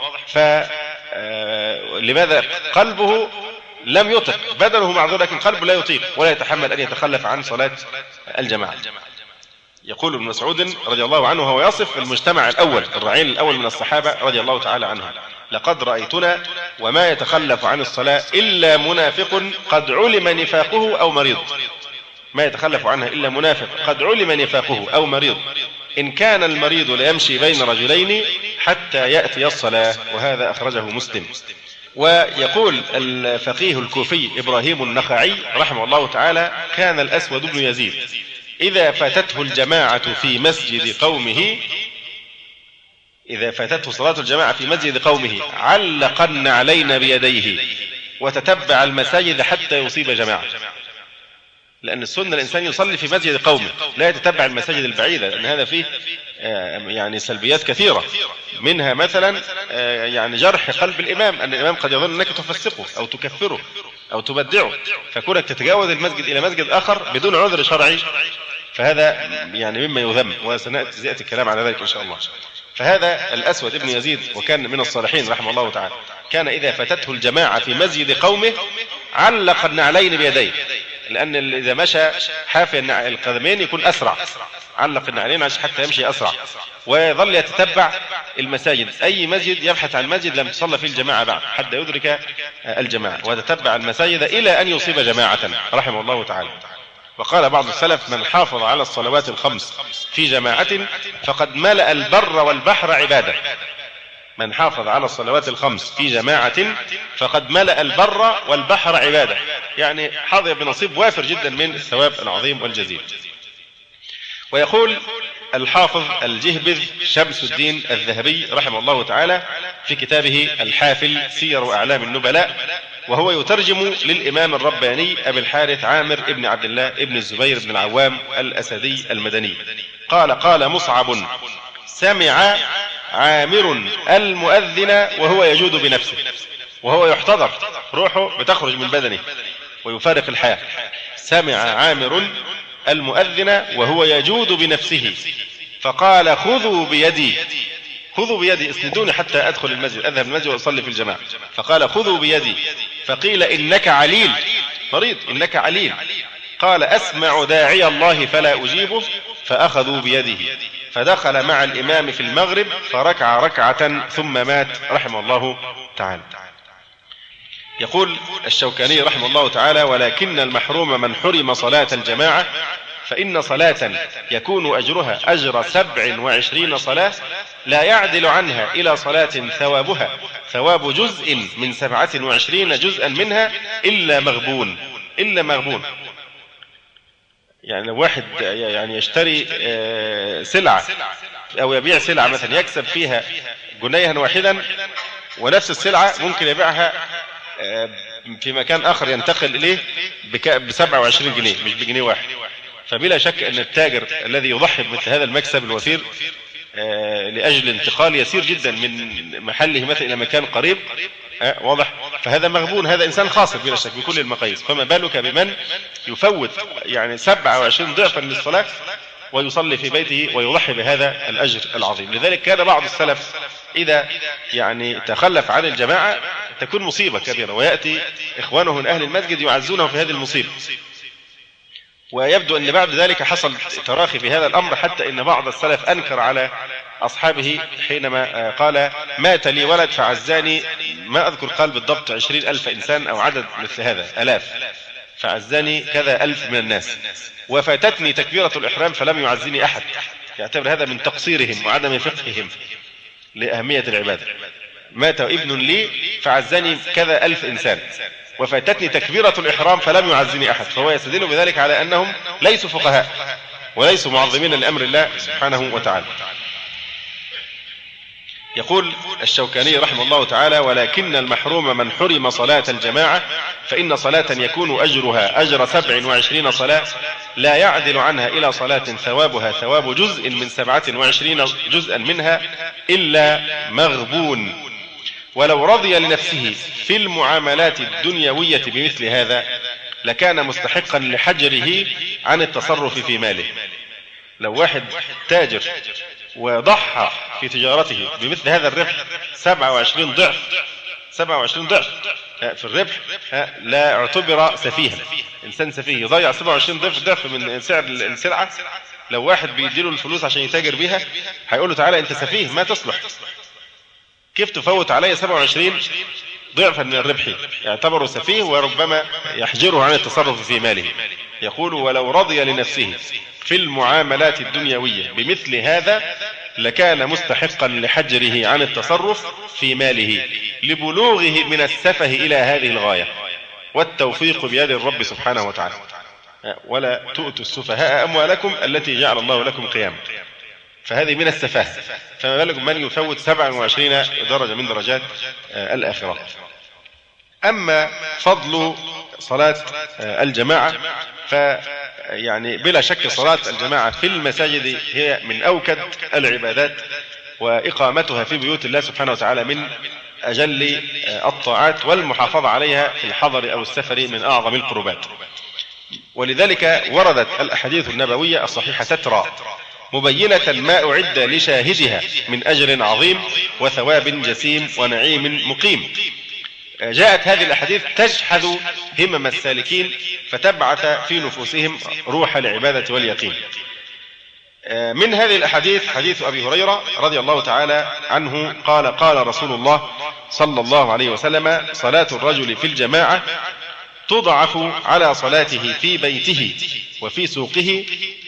فلماذا قلبه لم يطق؟ بدنه معذور لكن قلبه لا يطيق ولا يتحمل أن يتخلف عن صلاة الجماعة. يقول ابن مسعود رضي الله عنه وهو يصف المجتمع الأول، الرعيل الأول من الصحابة رضي الله تعالى عنهم: لقد رأيتنا وما يتخلف عن الصلاة إلا منافق قد علم نفاقه أو مريض. ما يتخلف عنها إلا منافق قد علم نفاقه أو مريض، إن كان المريض ليمشي بين رجلين حتى يأتي الصلاة. وهذا أخرجه مسلم. ويقول الفقيه الكوفي إبراهيم النخعي رحمه الله تعالى: كان الأسود بن يزيد إذا فاتته الجماعة في مسجد قومه، إذا فاتته صلاة الجماعة في مسجد قومه علق النعلين بيديه وتتبع المساجد حتى يصيب جماعة. لأن السنة الإنسان يصلي في مسجد قومه، لا يتتبع المساجد البعيدة، لأن هذا فيه يعني سلبيات كثيرة، منها مثلا يعني جرح قلب الإمام، أن الإمام قد يظن أنك تفسقه أو تكفره أو تبدعه، فكونك تتجاوز المسجد إلى مسجد آخر بدون عذر شرعي فهذا يعني مما يذم، وسنأتي الكلام على ذلك إن شاء الله. فهذا الأسود ابن يزيد وكان من الصالحين رحمه الله تعالى، كان إذا فاتته الجماعة في مسجد قومه علق النعلين بيديه، لأن إذا مشى حافي القدمين يكون أسرع، علق النعلين عشان حتى يمشي أسرع، ويظل يتتبع المساجد، أي مسجد يبحث عن مسجد لم تصلى فيه الجماعة بعد حتى يدرك الجماعة، وتتبع المساجد إلى أن يصيب جماعة رحمه الله تعالى. وقال بعض السلف: من حافظ على الصلوات الخمس في جماعة فقد ملأ البر والبحر عبادة. من حافظ على الصلوات الخمس في جماعة فقد ملأ البر والبحر عبادة، يعني حظي بنصيب وافر جدا من الثواب العظيم والجزيل. ويقول الحافظ الجهبذ شمس الدين الذهبي رحمه الله تعالى في كتابه الحافل سير أعلام النبلاء، وهو يترجم للإمام الرباني أبي الحارث عامر ابن عبد الله ابن الزبير بن العوام الأسدي المدني قال: قال مصعب: سمع عامر المؤذن وهو يجود بنفسه، وهو يحتضر، روحه بتخرج من بدنه ويفارق الحياة. سمع عامر المؤذن وهو يجود بنفسه فقال: خذوا بيدي، خذوا بيدي، اسندوني حتى أدخل المسجد، أذهب المسجد وأصلي في الجماعة. فقال: خذوا بيدي. فقيل: إنك عليل، مريض، إنك عليل. قال: أسمع داعي الله فلا أجيبه. فأخذوا بيده فدخل مع الإمام في المغرب فركع ركعة ثم مات رحمه الله تعالى. يقول الشوكاني رحمه الله تعالى: ولكن المحروم من حرم صلاة الجماعة فإن صلاة يكون أجرها أجر 27 صلاة لا يعدل عنها إلى صلاة ثوابها ثواب جزء من 27 جزءا منها إلا مغبون. إلا مغبون، يعني لو واحد يعني يشتري سلعة أو يبيع سلعة مثلا يكسب فيها جنيها واحدا، ونفس السلعة ممكن يبيعها في مكان آخر ينتقل إليه ب27 جنيه مش بجنيه واحد. فبلا شك أن التاجر الذي يضحي بمثل هذا المكسب الوفير لأجل انتقال يسير جدا من محله مثلا إلى مكان قريب، واضح، فهذا مغبون، هذا إنسان خاسر بلا شك بكل المقاييس. فما بالك بمن يفوت يعني 27 ضعفا للصلاة ويصلي في بيته ويضحي بهذا الأجر العظيم. لذلك كان بعض السلف إذا يعني تخلف عن الجماعة تكون مصيبة كبيرة، ويأتي إخوانه من أهل المسجد يعزونه في هذه المصيبة. ويبدو أن بعد ذلك حصل تراخي في هذا الأمر، حتى إن بعض السلف أنكر على أصحابه حينما قال: مات لي ولد فعزاني، ما أذكر قال بالضبط 20,000 إنسان أو عدد مثل هذا، آلاف، فعزاني كذا 1000 من الناس، وفاتتني تكبيرة الإحرام فلم يعزني أحد. يعتبر هذا من تقصيرهم وعدم فقههم لأهمية العبادة. مات ابن لي فعزني كذا 1000 إنسان، وفاتتني تكبيرة الإحرام فلم يعزني أحد. فهو يستدل بذلك على أنهم ليسوا فقهاء وليسوا معظمين لأمر الله سبحانه وتعالى. يقول الشوكاني رحمه الله تعالى: ولكن المحروم من حرم صلاة الجماعة، فإن صلاة يكون أجرها أجر 27 صلاة لا يعدل عنها إلى صلاة ثوابها ثواب جزء من 27 جزءا منها إلا مغبون، ولو رضي لنفسه في المعاملات الدنيوية بمثل هذا لكان مستحقا لحجره عن التصرف في ماله. لو واحد تاجر وضحى في تجارته بمثل هذا الربح 27 ضعف في الربح، لا اعتبر سفيها. إنسان سفيه يضيع 27 ضعف من سعر السلعة. لو واحد بيديله الفلوس عشان يتاجر بيها هيقول له تعالى أنت سفيه ما تصلح، كيف تفوت علي 27 ضعفا من الربح؟ يعتبر سفيه وربما يحجره عن التصرف في ماله. يقول: ولو رضي لنفسه في المعاملات الدنيوية بمثل هذا لكان مستحقا لحجره عن التصرف في ماله لبلوغه من السفه إلى هذه الغاية، والتوفيق بيد الرب سبحانه وتعالى. ولا تؤتوا السفهاء أموالكم التي جعل الله لكم قياما. فهذه من السفاهة، فما بالك من يفوت 27 درجة من درجات الآخرة. أما فضل صلاة الجماعة يعني بلا شك صلاة الجماعة في المساجد هي من أوكد العبادات، وإقامتها في بيوت الله سبحانه وتعالى من أجل الطاعات، والمحافظة عليها في الحضر أو السفر من أعظم القربات. ولذلك وردت الأحاديث النبوية الصحيحة تترى مبينة ما أعد لشاهدها من أجر عظيم وثواب جسيم ونعيم مقيم. جاءت هذه الأحاديث تجحذ همم السالكين فتبعث في نفوسهم روح العبادة واليقين. من هذه الأحاديث حديث أبي هريرة رضي الله تعالى عنه قال: قال رسول الله صلى الله عليه وسلم: صلاة الرجل في الجماعة تضعف على صلاته في بيته وفي سوقه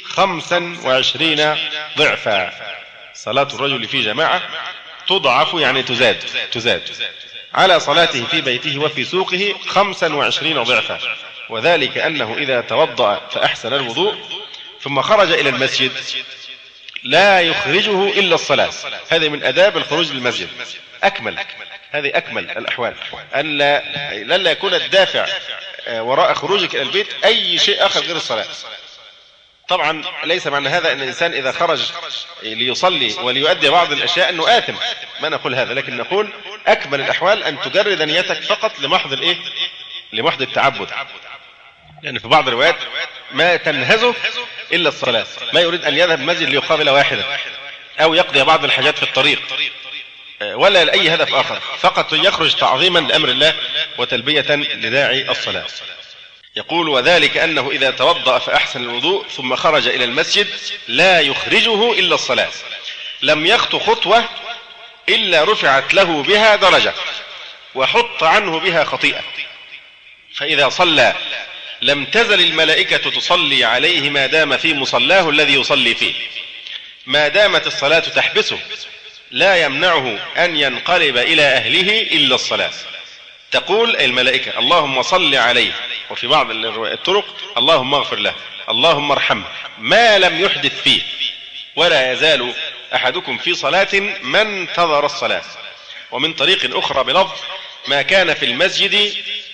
25 ضعفا. صلاة الرجل في جماعة تضعف يعني تزاد على صلاته في بيته وفي سوقه 25 ضعفا، وذلك أنه إذا توضأ فأحسن الوضوء ثم خرج إلى المسجد لا يخرجه إلا الصلاة. هذه من أداب الخروج للمسجد. هذه أكمل الأحوال، أن لا يكون الدافع وراء خروجك إلى البيت أي شيء آخر غير الصلاة. طبعا ليس معنى هذا أن الإنسان إذا خرج ليصلي وليؤدي بعض الأشياء أنه آثم، ما نقول هذا، لكن نقول أكمل الأحوال أن تجرد نيتك فقط لمحض التعبد. لأن في بعض الروايات ما تنهزه إلا الصلاة، ما يريد أن يذهب المسجد ليقابل واحدا أو يقضي بعض الحاجات في الطريق ولا لأي هدف آخر، فقط يخرج تعظيما لأمر الله وتلبية لداعي الصلاة. يقول: وذلك أنه إذا توضأ فأحسن الوضوء ثم خرج إلى المسجد لا يخرجه إلا الصلاة لم يخط خطوة إلا رفعت له بها درجة وحط عنه بها خطيئة، فإذا صلى لم تزل الملائكة تصلي عليه ما دام في مصلاه الذي يصلي فيه، ما دامت الصلاة تحبسه لا يمنعه أن ينقلب إلى أهله إلا الصلاة. تقول الملائكة: اللهم صل عليه، وفي بعض الطرق: اللهم اغفر له، اللهم ارحمه، ما لم يحدث فيه. ولا يزال أحدكم في صلاة ما انتظر الصلاة. ومن طريق أخرى بلفظ: ما كان في المسجد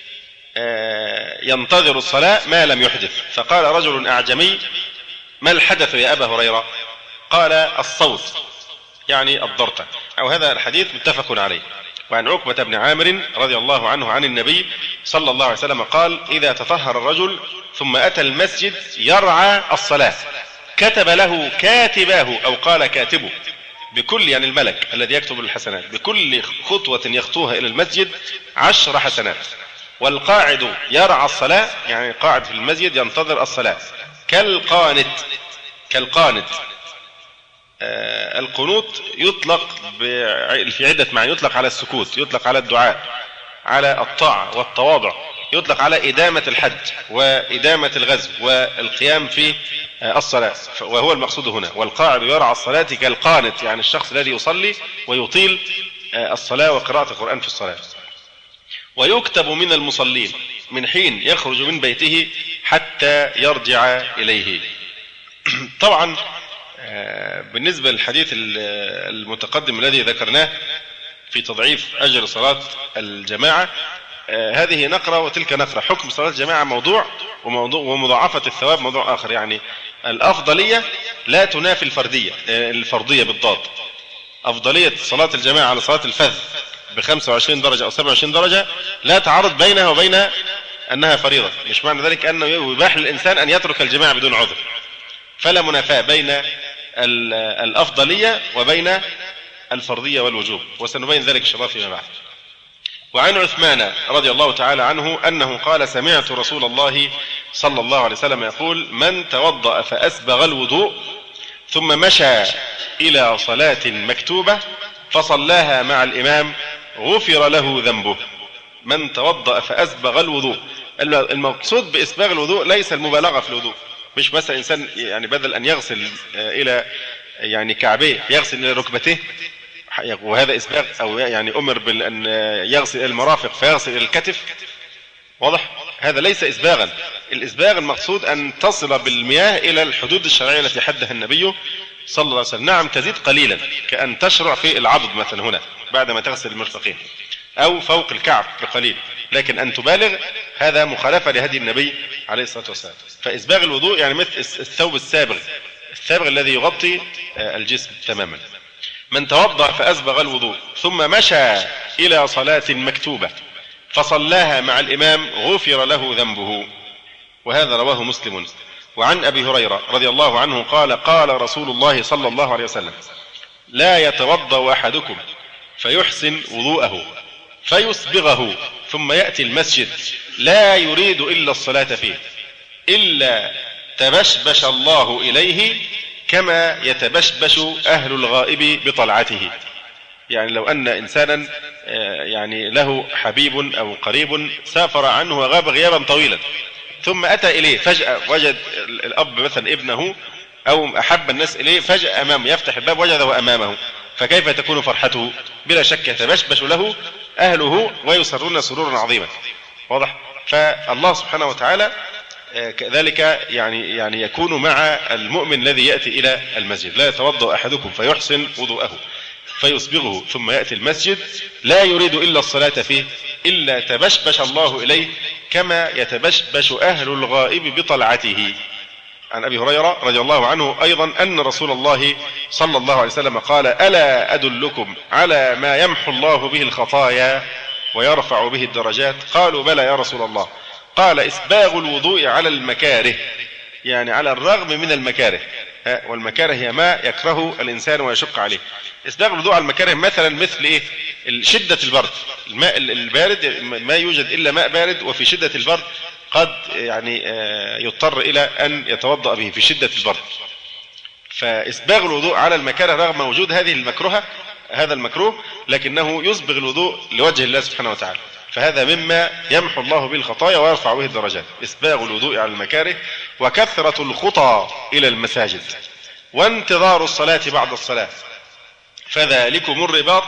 ينتظر الصلاة ما لم يحدث. فقال رجل أعجمي: ما الحدث يا أبا هريرة؟ قال: الصوت، يعني الضرطة. أو هذا الحديث متفق عليه. وعن عقبة بن عامر رضي الله عنه عن النبي صلى الله عليه وسلم قال: إذا تطهر الرجل ثم أتى المسجد يرعى الصلاة كتب له كاتباه، أو قال كاتبه، بكل، يعني الملك الذي يكتب الحسنات، بكل خطوة يخطوها إلى المسجد 10 حسنات. والقاعد يرعى الصلاة، يعني قاعد في المسجد ينتظر الصلاة، كالقانت. القنوت يطلق في عدة معنى: يطلق على السكوت، يطلق على الدعاء، على الطاعة والتواضع، يطلق على إدامة الحج وإدامة الغزو والقيام في الصلاة، وهو المقصود هنا. والقاعد يرعى الصلاة كالقانت، يعني الشخص الذي يصلي ويطيل الصلاة وقراءة القرآن في الصلاة. ويكتب من المصلين من حين يخرج من بيته حتى يرجع إليه. طبعا بالنسبة للحديث المتقدم الذي ذكرناه في تضعيف أجر صلاة الجماعة، هذه نقرة وتلك نقرة. حكم صلاة الجماعة موضوع، ومضاعفة الثواب موضوع آخر. يعني الأفضلية لا تنافي الفرضية بالضاد. أفضلية صلاة الجماعة على صلاة الفذ ب25 درجة أو 27 درجة لا تعارض بينها وبين أنها فريضة. مش معنى ذلك أنه يباح للإنسان أن يترك الجماعة بدون عذر، فلا منافاة بين الأفضلية وبين الفرضية والوجوب، وسنبين ذلك إن شاء الله فيما بعد. وعن عثمان رضي الله تعالى عنه أنه قال: سمعت رسول الله صلى الله عليه وسلم يقول: من توضأ فأسبغ الوضوء ثم مشى إلى صلاة مكتوبة فصلاها مع الإمام غفر له ذنبه. من توضأ فأسبغ الوضوء، المقصود بإسباغ الوضوء ليس المبالغة في الوضوء. مش مثلا إنسان يعني بدل أن يغسل إلى يعني كعبيه يغسل إلى ركبته، وهذا إسباغ، أو يعني أمر بأن يغسل إلى المرافق فيغسل إلى الكتف. واضح؟ هذا ليس إسباغا. الإسباغ المقصود أن تصل بالمياه إلى الحدود الشرعية التي حدها النبي صلى الله عليه وسلم. نعم، تزيد قليلا، كأن تشرع في العضد مثلا هنا بعدما تغسل المرفقين، أو فوق الكعب بقليل، لكن أن تبالغ هذا مخالفة لهدي النبي عليه الصلاة والسلام. فإسباغ الوضوء يعني مثل الثوب السابغ الذي يغطي الجسم تماما. من توضأ فأسبغ الوضوء ثم مشى إلى صلاة مكتوبة فصلاها مع الإمام غفر له ذنبه. وهذا رواه مسلم. وعن أبي هريرة رضي الله عنه قال: قال رسول الله صلى الله عليه وسلم: لا يتوضأ أحدكم فيحسن وضوءه فيسبغه ثم يأتي المسجد لا يريد إلا الصلاة فيه إلا تبشبش الله إليه كما يتبشبش أهل الغائب بطلعته. يعني لو أن إنسانا يعني له حبيب أو قريب سافر عنه وغاب غيابا طويلا، ثم أتى إليه فجأة، وجد الأب مثلا ابنه أو أحب الناس إليه، فجأة أمامه يفتح الباب وجده أمامه، فكيف تكون فرحته؟ بلا شك يتبشبش له أهله ويسرون سرورا عظيما. واضح؟ فالله سبحانه وتعالى كذلك يعني يكون مع المؤمن الذي يأتي إلى المسجد. لا يتوضأ أحدكم فيحسن وضوءه فيسبغه ثم يأتي المسجد لا يريد إلا الصلاة فيه إلا تبشبش الله إليه كما يتبشبش أهل الغائب بطلعته. عن أبي هريرة رضي الله عنه أيضا أن رسول الله صلى الله عليه وسلم قال: ألا أدلكم على ما يمحو الله به الخطايا ويرفع به الدرجات؟ قالوا: بلى يا رسول الله. قال: إسباغ الوضوء على المكاره، يعني على الرغم من المكاره، والمكاره هي ما يكره الإنسان ويشق عليه. إسباغ الوضوء على المكاره مثلا مثل إيه؟ شدة البرد، الماء البارد ما يوجد إلا ماء بارد، وفي شدة البرد قد يعني يضطر إلى أن يتوضأ به في شدة البرد. فإسباغ الوضوء على المكاره رغم وجود هذا المكروه، لكنه يسبغ الوضوء لوجه الله سبحانه وتعالى، فهذا مما يمحو الله به الخطايا ويرفع به الدرجات. إسباغ الوضوء على المكاره. وكثرة الخطى إلى المساجد وانتظار الصلاة بعد الصلاة فذلكم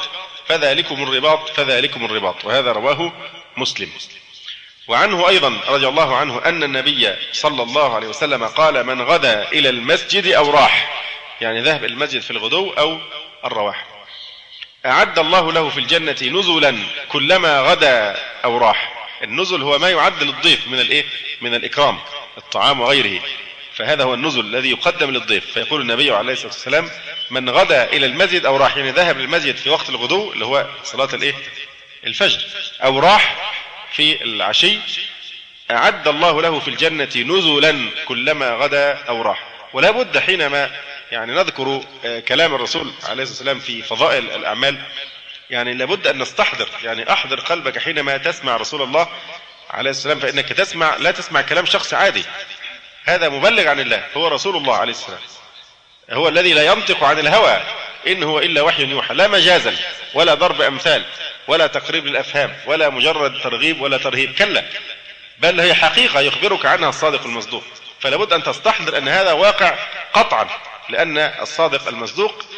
الرباط. وهذا رواه مسلم. وعنه أيضا رضي الله عنه أن النبي صلى الله عليه وسلم قال: من غدا إلى المسجد أو راح، يعني ذهب إلى المسجد في الغدو أو الرواح، أعد الله له في الجنة نزلا كلما غدا أو راح. النزل هو ما يعد للضيف من الإكرام، الطعام وغيره، فهذا هو النزل الذي يقدم للضيف. فيقول النبي عليه الصلاة والسلام: من غدا إلى المسجد أو راح، يعني ذهب للمسجد في وقت الغدو اللي هو صلاة الفجر، أو راح في العشي، أعد الله له في الجنة نزلا كلما غدا أو راح. ولا بد حينما يعني نذكر كلام الرسول عليه الصلاة والسلام في فضائل الأعمال، يعني لابد أن نستحضر، يعني أحضر قلبك حينما تسمع رسول الله عليه الصلاة والسلام، فإنك لا تسمع كلام شخص عادي، هذا مبلغ عن الله، هو رسول الله عليه الصلاة والسلام، هو الذي لا ينطق عن الهوى إن هو إلا وحي يوحى، لا مجازا ولا ضرب أمثال ولا تقريب للأفهام ولا مجرد ترغيب ولا ترهيب، كلا، بل هي حقيقة يخبرك عنها الصادق المصدوق. فلا بد أن تستحضر أن هذا واقع قطعا، لأن الصادق المصدوق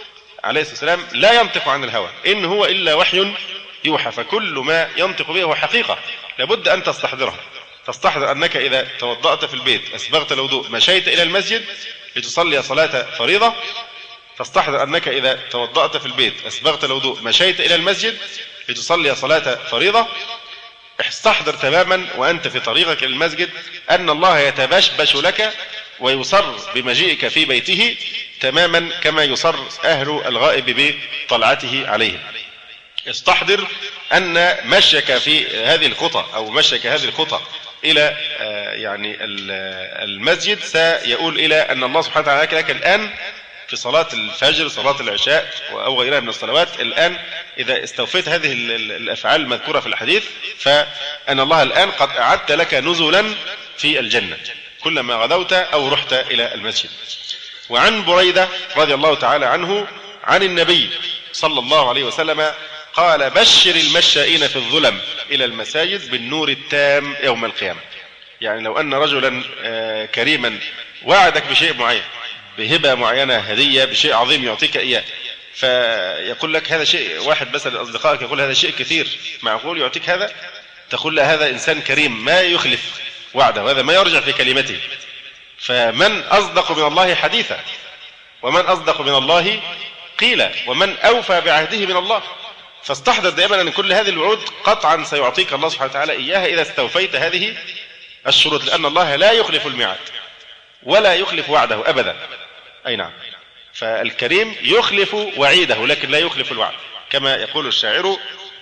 عليه الصلاة والسلام لا ينطق عن الهوى، إن هو إلا وحي يوحى، فكل ما ينطق به هو حقيقة لابد أن تستحضرها. تستحضر أنك إذا توضأت في البيت أسبغت الوضوء مشيت إلى المسجد لتصلي صلاة فريضة، تستحضر أنك إذا توضأت في البيت أسبغت الوضوء مشيت إلى المسجد لتصلي صلاة فريضة. استحضر تماما وأنت في طريقك إلى المسجد أن الله يتبشبش لك ويصر بمجيئك في بيته تماما كما يصر أهل الغائب بطلعته عليهم. استحضر أن مشيك في هذه الخطى أو مشيك هذه الخطى إلى يعني المسجد سيقول إلى أن الله سبحانه وتعالى لك الآن في صلاة الفجر صلاة العشاء أو غيرها من الصلوات. الآن إذا استوفيت هذه الأفعال المذكورة في الحديث فأن الله الآن قد أعدت لك نزلا في الجنة كلما غدوت أو رحت إلى المسجد. وعن بريدة رضي الله تعالى عنه عن النبي صلى الله عليه وسلم قال: بشر المشائين في الظلم إلى المساجد بالنور التام يوم القيامة. يعني لو أن رجلا كريما وعدك بشيء معين، بهبة معينة، هدية، بشيء عظيم يعطيك إياه، فيقول لك هذا شيء واحد بس لأصدقائك يقول هذا شيء كثير، معقول يعطيك هذا؟ تقول له هذا إنسان كريم ما يخلف وعده، وهذا ما يرجع في كلمته. فمن أصدق من الله حديثا، ومن أصدق من الله قيلا، ومن أوفى بعهده من الله. فاستحضر دائما أن كل هذه الوعود قطعا سيعطيك الله سبحانه وتعالى إياها إذا استوفيت هذه الشروط، لأن الله لا يخلف الميعاد ولا يخلف وعده أبدا. أي نعم. فالكريم يخلف وعيده لكن لا يخلف الوعد، كما يقول الشاعر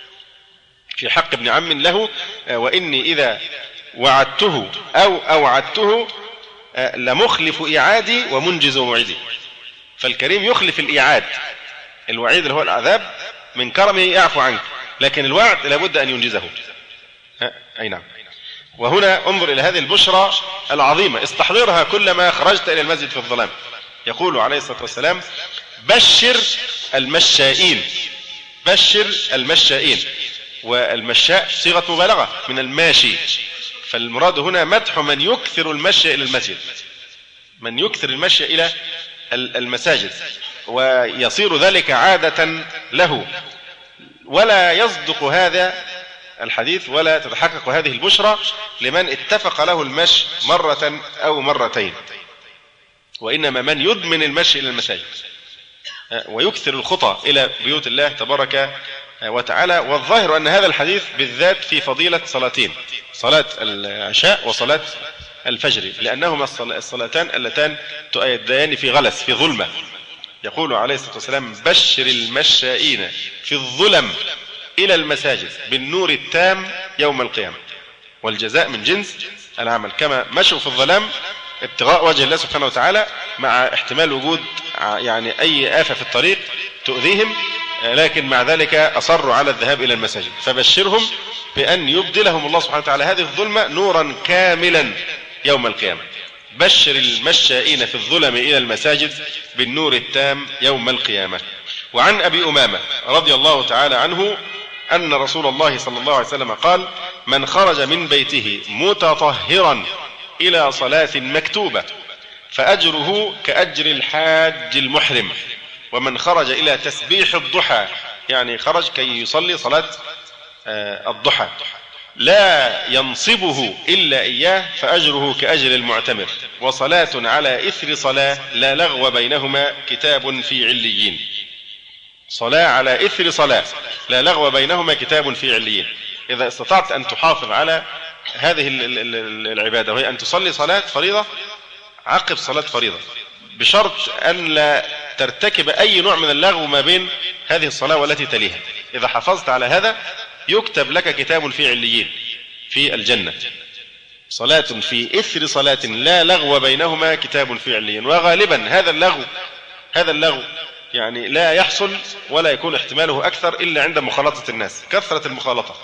في حق ابن عم له: وإني إذا وعدته أو أوعدته لمخلف إيعادي ومنجز موعدي. فالكريم يخلف الإيعاد، الوعيد اللي هو العذاب من كرمه يعفو عنك، لكن الوعد لابد أن ينجزه. أي نعم. وهنا انظر إلى هذه البشرى العظيمة، استحضرها كلما خرجت إلى المسجد في الظلام. يقول عليه الصلاة والسلام: بشر المشائين، بشر المشائين. والمشاء صيغة مبالغة من الماشي، فالمراد هنا مدح من يكثر المشي إلى المسجد، من يكثر المشي إلى المساجد، ويصير ذلك عادة له. ولا يصدق هذا الحديث ولا تتحقق هذه البشرى لمن اتفق له المشي مرة أو مرتين، وإنما من يدمن المشي إلى المساجد ويكثر الخطى إلى بيوت الله تبارك وتعالى. والظاهر أن هذا الحديث بالذات في فضيلة صلاتين، صلاة العشاء وصلاة الفجر، لأنهما الصلاتان اللتان تؤيدان في غلس، في ظلمة. يقول عليه الصلاة والسلام: بشر المشائين في الظلم إلى المساجد بالنور التام يوم القيامة. والجزاء من جنس العمل، كما مشوا في الظلام ابتغاء وجه الله سبحانه وتعالى مع احتمال وجود يعني أي آفة في الطريق تؤذيهم، لكن مع ذلك أصروا على الذهاب إلى المساجد. فبشرهم بأن يبدلهم الله سبحانه وتعالى هذه الظلمة نورا كاملا يوم القيامة. بشر المشائين في الظلم إلى المساجد بالنور التام يوم القيامة. وعن أبي أمامة رضي الله تعالى عنه أن رسول الله صلى الله عليه وسلم قال: من خرج من بيته متطهرا إلى صلاة مكتوبة فأجره كأجر الحاج المحرم، ومن خرج إلى تسبيح الضحى، يعني خرج كي يصلي صلاة الضحى، لا ينصبه إلا إياه فأجره كأجر المعتمر، وصلاة على إثر صلاة لا لغو بينهما كتاب في عليين. صلاة على إثر صلاة لا لغو بينهما كتاب في عليين. إذا استطعت أن تحافظ على هذه العبادة، وهي أن تصلي صلاة فريضة عقب صلاة فريضة، بشرط أن لا ترتكب أي نوع من اللغو ما بين هذه الصلاة والتي تليها. إذا حافظت على هذا يكتب لك كتاب في عليين في الجنة. صلاة في إثر صلاة لا لغو بينهما كتاب في عليين. وغالبا هذا اللغو يعني لا يحصل ولا يكون احتماله أكثر إلا عند مخالطة الناس، كثرة المخالطة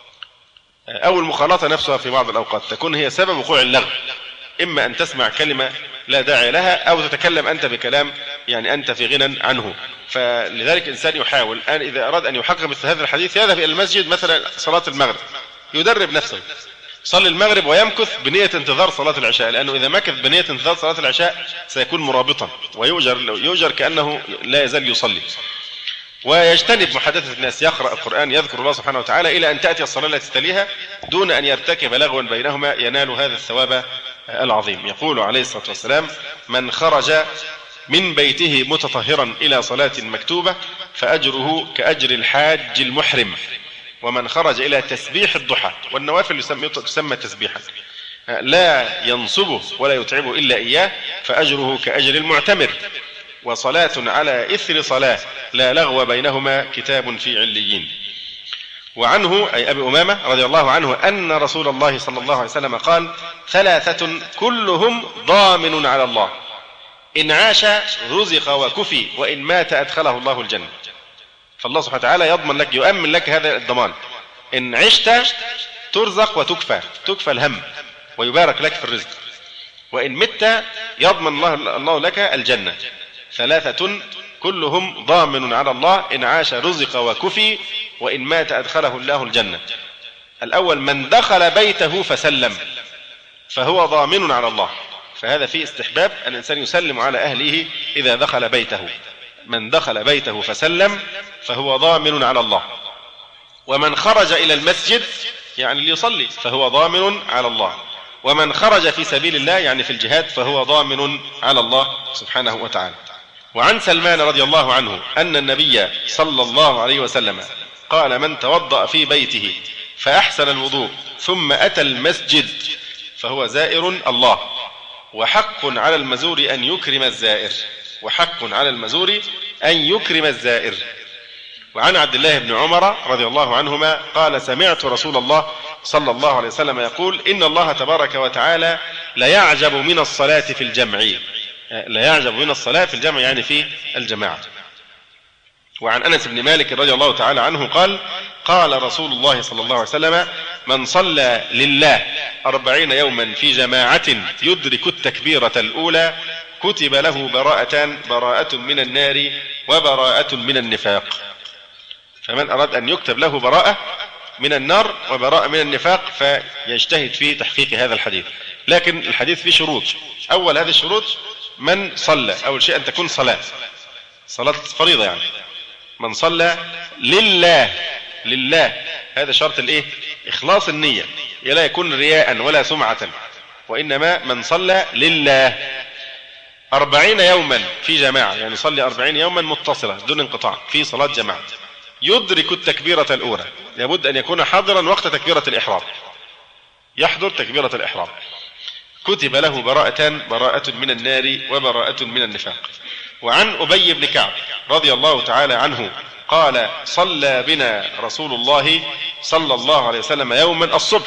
أو المخالطة نفسها في بعض الأوقات تكون هي سبب وقوع اللغو. إما أن تسمع كلمة لا داعي لها، أو تتكلم أنت بكلام يعني أنت في غنى عنه. فلذلك إنسان يحاول أن إذا أراد أن يحقق مثل هذا الحديث يذهب إلى المسجد مثلا صلاة المغرب، يدرب نفسه يصلي المغرب ويمكث بنية انتظار صلاة العشاء، لأنه إذا مكث بنية انتظار صلاة العشاء سيكون مرابطا ويؤجر كأنه لا يزال يصلي. ويجتنب محادثة الناس، يقرأ القرآن، يذكر الله سبحانه وتعالى إلى أن تأتي الصلاة التي تليها دون أن يرتكب لغوا بينهما، ينال هذا الثواب العظيم. يقول عليه الصلاة والسلام: من خرج من بيته متطهرا إلى صلاة مكتوبة فأجره كأجر الحاج المحرم، ومن خرج إلى تسبيح الضحى، والنوافل تسمى تسبيحا، لا ينصبه ولا يتعبه إلا إياه فأجره كأجر المعتمر، وصلاة على إثر صلاة لا لغو بينهما كتاب في عليين. وعنه أي أبي أمامة رضي الله عنه أن رسول الله صلى الله عليه وسلم قال: ثلاثة كلهم ضامن على الله، إن عاش رزق وكفي، وإن مات أدخله الله الجنة. فالله سبحانه وتعالى يضمن لك، يؤمن لك هذا الضمان. إن عشت ترزق تكفى الهم ويبارك لك في الرزق، وإن مت يضمن الله لك الجنة. ثلاثة كلهم ضامن على الله، إن عاش رزق وكفي، وإن مات أدخله الله الجنة. الأول: من دخل بيته فسلم فهو ضامن على الله، فهذا فيه استحباب أن الإنسان يسلم على أهله إذا دخل بيته. من دخل بيته فسلم فهو ضامن على الله. ومن خرج إلى المسجد يعني ليصلي فهو ضامن على الله. ومن خرج في سبيل الله يعني في الجهاد فهو ضامن على الله سبحانه وتعالى. وعن سلمان رضي الله عنه أن النبي صلى الله عليه وسلم قال: من توضأ في بيته فأحسن الوضوء ثم أتى المسجد فهو زائر الله، وحق على المزور أن يكرم الزائر، وحق على المزور أن يكرم الزائر. وعن عبد الله بن عمر رضي الله عنهما قال: سمعت رسول الله صلى الله عليه وسلم يقول: إن الله تبارك وتعالى لا يعجب من الصلاة في الجمع، لا يعجب من الصلاة في الجمع يعني في الجماعة. وعن أنس بن مالك رضي الله تعالى عنه قال: قال رسول الله صلى الله عليه وسلم: من صلى لله 40 يوما في جماعة يدرك التكبيرة الأولى كتب له براءة من النار وبراءة من النفاق. فمن أراد أن يكتب له براءة من النار وبراءة من النفاق فيجتهد في تحقيق هذا الحديث. لكن الحديث فيه شروط. أول هذه الشروط: من صلى، أول شيء أن تكون صلاة فريضة، يعني من صلى لله هذا شرط الإيه؟ إخلاص النية، لا يكون رياء ولا سمعة، وإنما من صلى لله 40 يوما في جماعة، يعني صلي 40 يوما متصلة دون انقطاع في صلاة جماعة، يدرك التكبيرة الأولى، لابد أن يكون حاضرا وقت تكبيرة الإحرام، يحضر تكبيرة الإحرام، كتب له براءة من النار وبراءة من النفاق. وعن أبي بن كعب رضي الله تعالى عنه قال: صلى بنا رسول الله صلى الله عليه وسلم يوما الصبح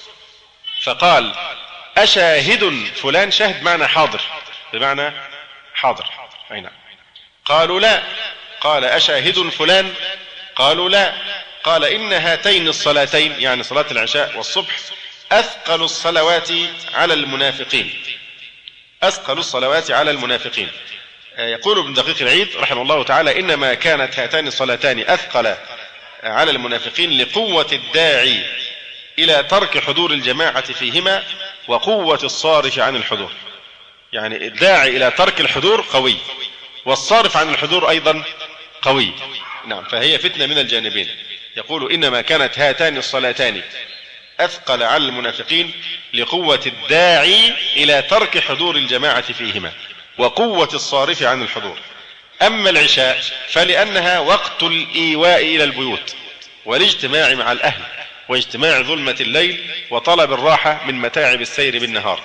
فقال: أشاهد فلان؟ شاهد معنى حاضر، بمعنى حاضر. أين؟ قالوا لا. قال: أشاهد فلان؟ قالوا لا. قال: إن هاتين الصلاتين يعني صلاة العشاء والصبح أثقل الصلوات على المنافقين، أثقل الصلوات على المنافقين. يقول ابن دقيق العيد رحمه الله تعالى: إنما كانت هاتان الصلاتان أثقل على المنافقين لقوة الداعي إلى ترك حضور الجماعة فيهما وقوة الصارف عن الحضور. يعني الداعي إلى ترك الحضور قوي، والصارف عن الحضور أيضا قوي. نعم، فهي فتنة من الجانبين. يقول: إنما كانت هاتان الصلاتان أثقل على المنافقين لقوة الداعي إلى ترك حضور الجماعة فيهما وقوة الصارف عن الحضور. أما العشاء فلأنها وقت الإيواء إلى البيوت والاجتماع مع الأهل واجتماع ظلمة الليل وطلب الراحة من متاعب السير بالنهار.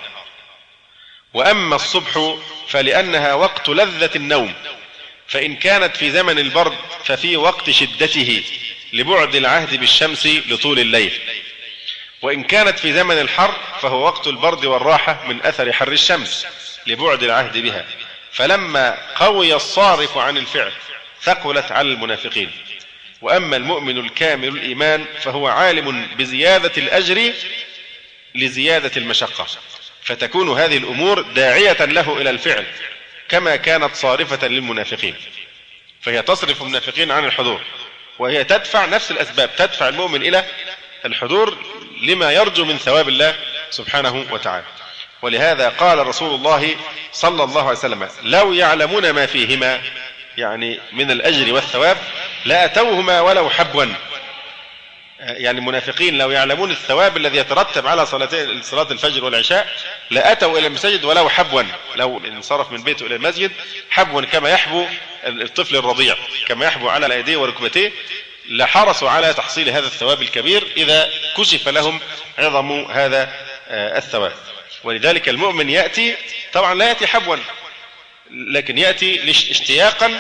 وأما الصبح فلأنها وقت لذة النوم، فإن كانت في زمن البرد ففي وقت شدته لبعد العهد بالشمس لطول الليل، وإن كانت في زمن الحر فهو وقت البرد والراحة من أثر حر الشمس لبعد العهد بها. فلما قوي الصارف عن الفعل ثقلت على المنافقين. وأما المؤمن الكامل الإيمان فهو عالم بزيادة الأجر لزيادة المشقة، فتكون هذه الأمور داعية له إلى الفعل كما كانت صارفة للمنافقين. فهي تصرف المنافقين عن الحضور، وهي تدفع نفس الأسباب، تدفع المؤمن إلى الحضور لما يرجو من ثواب الله سبحانه وتعالى. ولهذا قال رسول الله صلى الله عليه وسلم: لو يعلمون ما فيهما، يعني من الأجر والثواب، لأتوهما ولو حبوا. يعني المنافقين لو يعلمون الثواب الذي يترتب على صلاة الفجر والعشاء لأتوا إلى المسجد ولو حبوا، لو انصرف من بيته إلى المسجد حبوا كما يحبو الطفل الرضيع، كما يحبو على أيديه وركبتيه، لحرصوا على تحصيل هذا الثواب الكبير إذا كشف لهم عظم هذا الثواب. ولذلك المؤمن يأتي، طبعا لا يأتي حبوا، لكن يأتي اشتياقا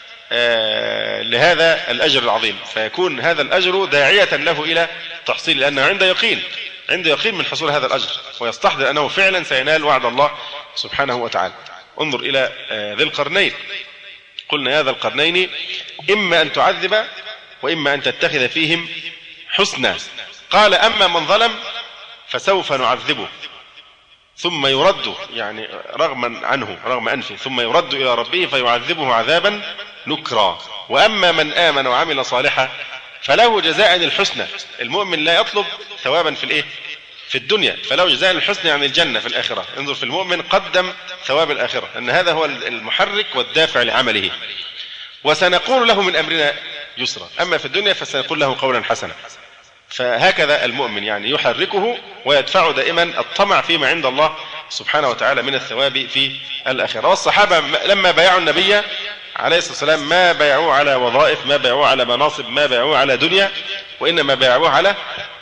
لهذا الأجر العظيم، فيكون هذا الأجر داعية له إلى تحصيل، لأنه عنده يقين من حصول هذا الأجر، ويستحضر أنه فعلا سينال وعد الله سبحانه وتعالى. انظر إلى ذي القرنين، قلنا يا ذا القرنين إما أن تعذب وإما أن تتخذ فيهم حسنا. قال: أما من ظلم فسوف نعذبه ثم يرد، يعني رغما عنه رغم أنفه، ثم يرد إلى ربه فيعذبه عذابا نكرا. وأما من آمن وعمل صالحا فله جزاء الحسنى. المؤمن لا يطلب ثوابا في الدنيا، فله جزاء الحسنى يعني الجنة في الآخرة. انظر، في المؤمن قدم ثواب الآخرة، أن هذا هو المحرك والدافع لعمله. وسنقول له من أمرنا يسرا، أما في الدنيا فسنقول له قولا حسنا. فهكذا المؤمن يعني يحركه ويدفع دائما الطمع فيما عند الله سبحانه وتعالى من الثواب في الآخرة. والصحابة لما بايعوا النبي عليه الصلاة والسلام ما بايعوه على وظائف، ما بايعوه على مناصب، ما بايعوه على دنيا، وإنما بايعوه على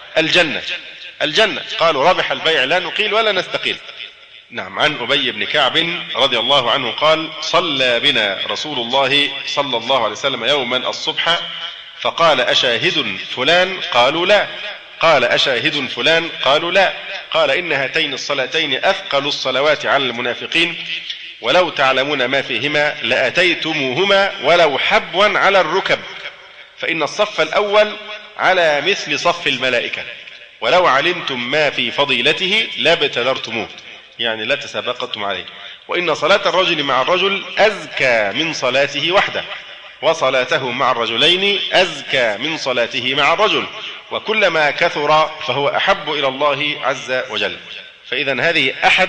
الجنة. قالوا: ربح البيع لا نقيل ولا نستقيل. نعم. عن أبي بن كعب رضي الله عنه قال: صلى بنا رسول الله صلى الله عليه وسلم يوما الصبح فقال: أشاهد فلان؟ قالوا لا. قال: أشاهد فلان؟ قالوا لا. قال: إن هاتين الصلاتين أثقل الصلوات على المنافقين، ولو تعلمون ما فيهما لأتيتموهما ولو حبوا على الركب، فإن الصف الأول على مثل صف الملائكة، ولو علمتم ما في فضيلته لابتدرتموه، يعني لا تسابقتم عليه. وإن صلاة الرجل مع الرجل أزكى من صلاته وحده، وصلاته مع الرجلين أزكى من صلاته مع الرجل، وكلما كثر فهو أحب إلى الله عز وجل. فإذا هذه أحد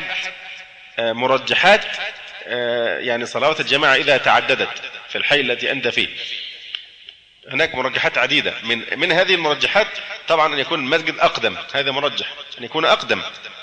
مرجحات يعني صلوات الجماعة إذا تعددت في الحي التي أنت فيه. هناك مرجحات عديدة، من هذه المرجحات طبعا أن يكون المسجد أقدم، هذا مرجح أن يكون أقدم.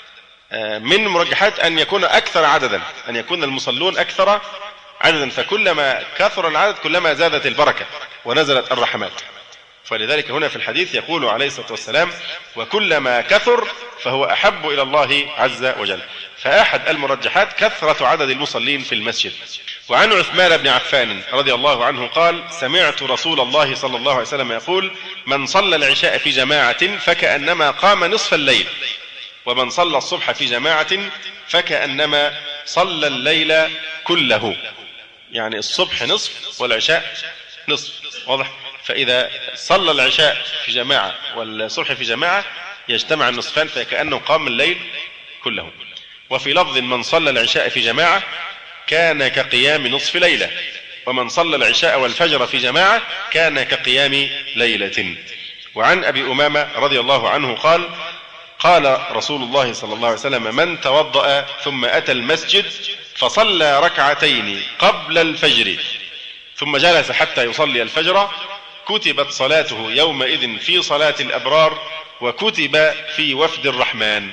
من مرجحات أن يكون أكثر عددا، أن يكون المصلون أكثر عددا، فكلما كثر العدد كلما زادت البركة ونزلت الرحمات. فلذلك هنا في الحديث يقول عليه الصلاة والسلام: وكلما كثر فهو أحب إلى الله عز وجل. فأحد المرجحات كثرة عدد المصلين في المسجد. وعن عثمان بن عفان رضي الله عنه قال: سمعت رسول الله صلى الله عليه وسلم يقول: من صلى العشاء في جماعة فكأنما قام نصف الليل، ومن صلى الصبح في جماعة فكأنما صلى الليل كله. يعني الصبح نصف والعشاء نصف، واضح؟ فإذا صلى العشاء في جماعة والصبح في جماعة يجتمع النصفان فكأنه قام الليل كله. وفي لفظ: من صلى العشاء في جماعة كان كقيام نصف ليلة، ومن صلى العشاء والفجر في جماعة كان كقيام ليلة. وعن أبي أمامة رضي الله عنه قال: قال رسول الله صلى الله عليه وسلم: من توضأ ثم أتى المسجد فصلى ركعتين قبل الفجر ثم جلس حتى يصلي الفجر كتبت صلاته يومئذ في صلاة الأبرار وكتب في وفد الرحمن.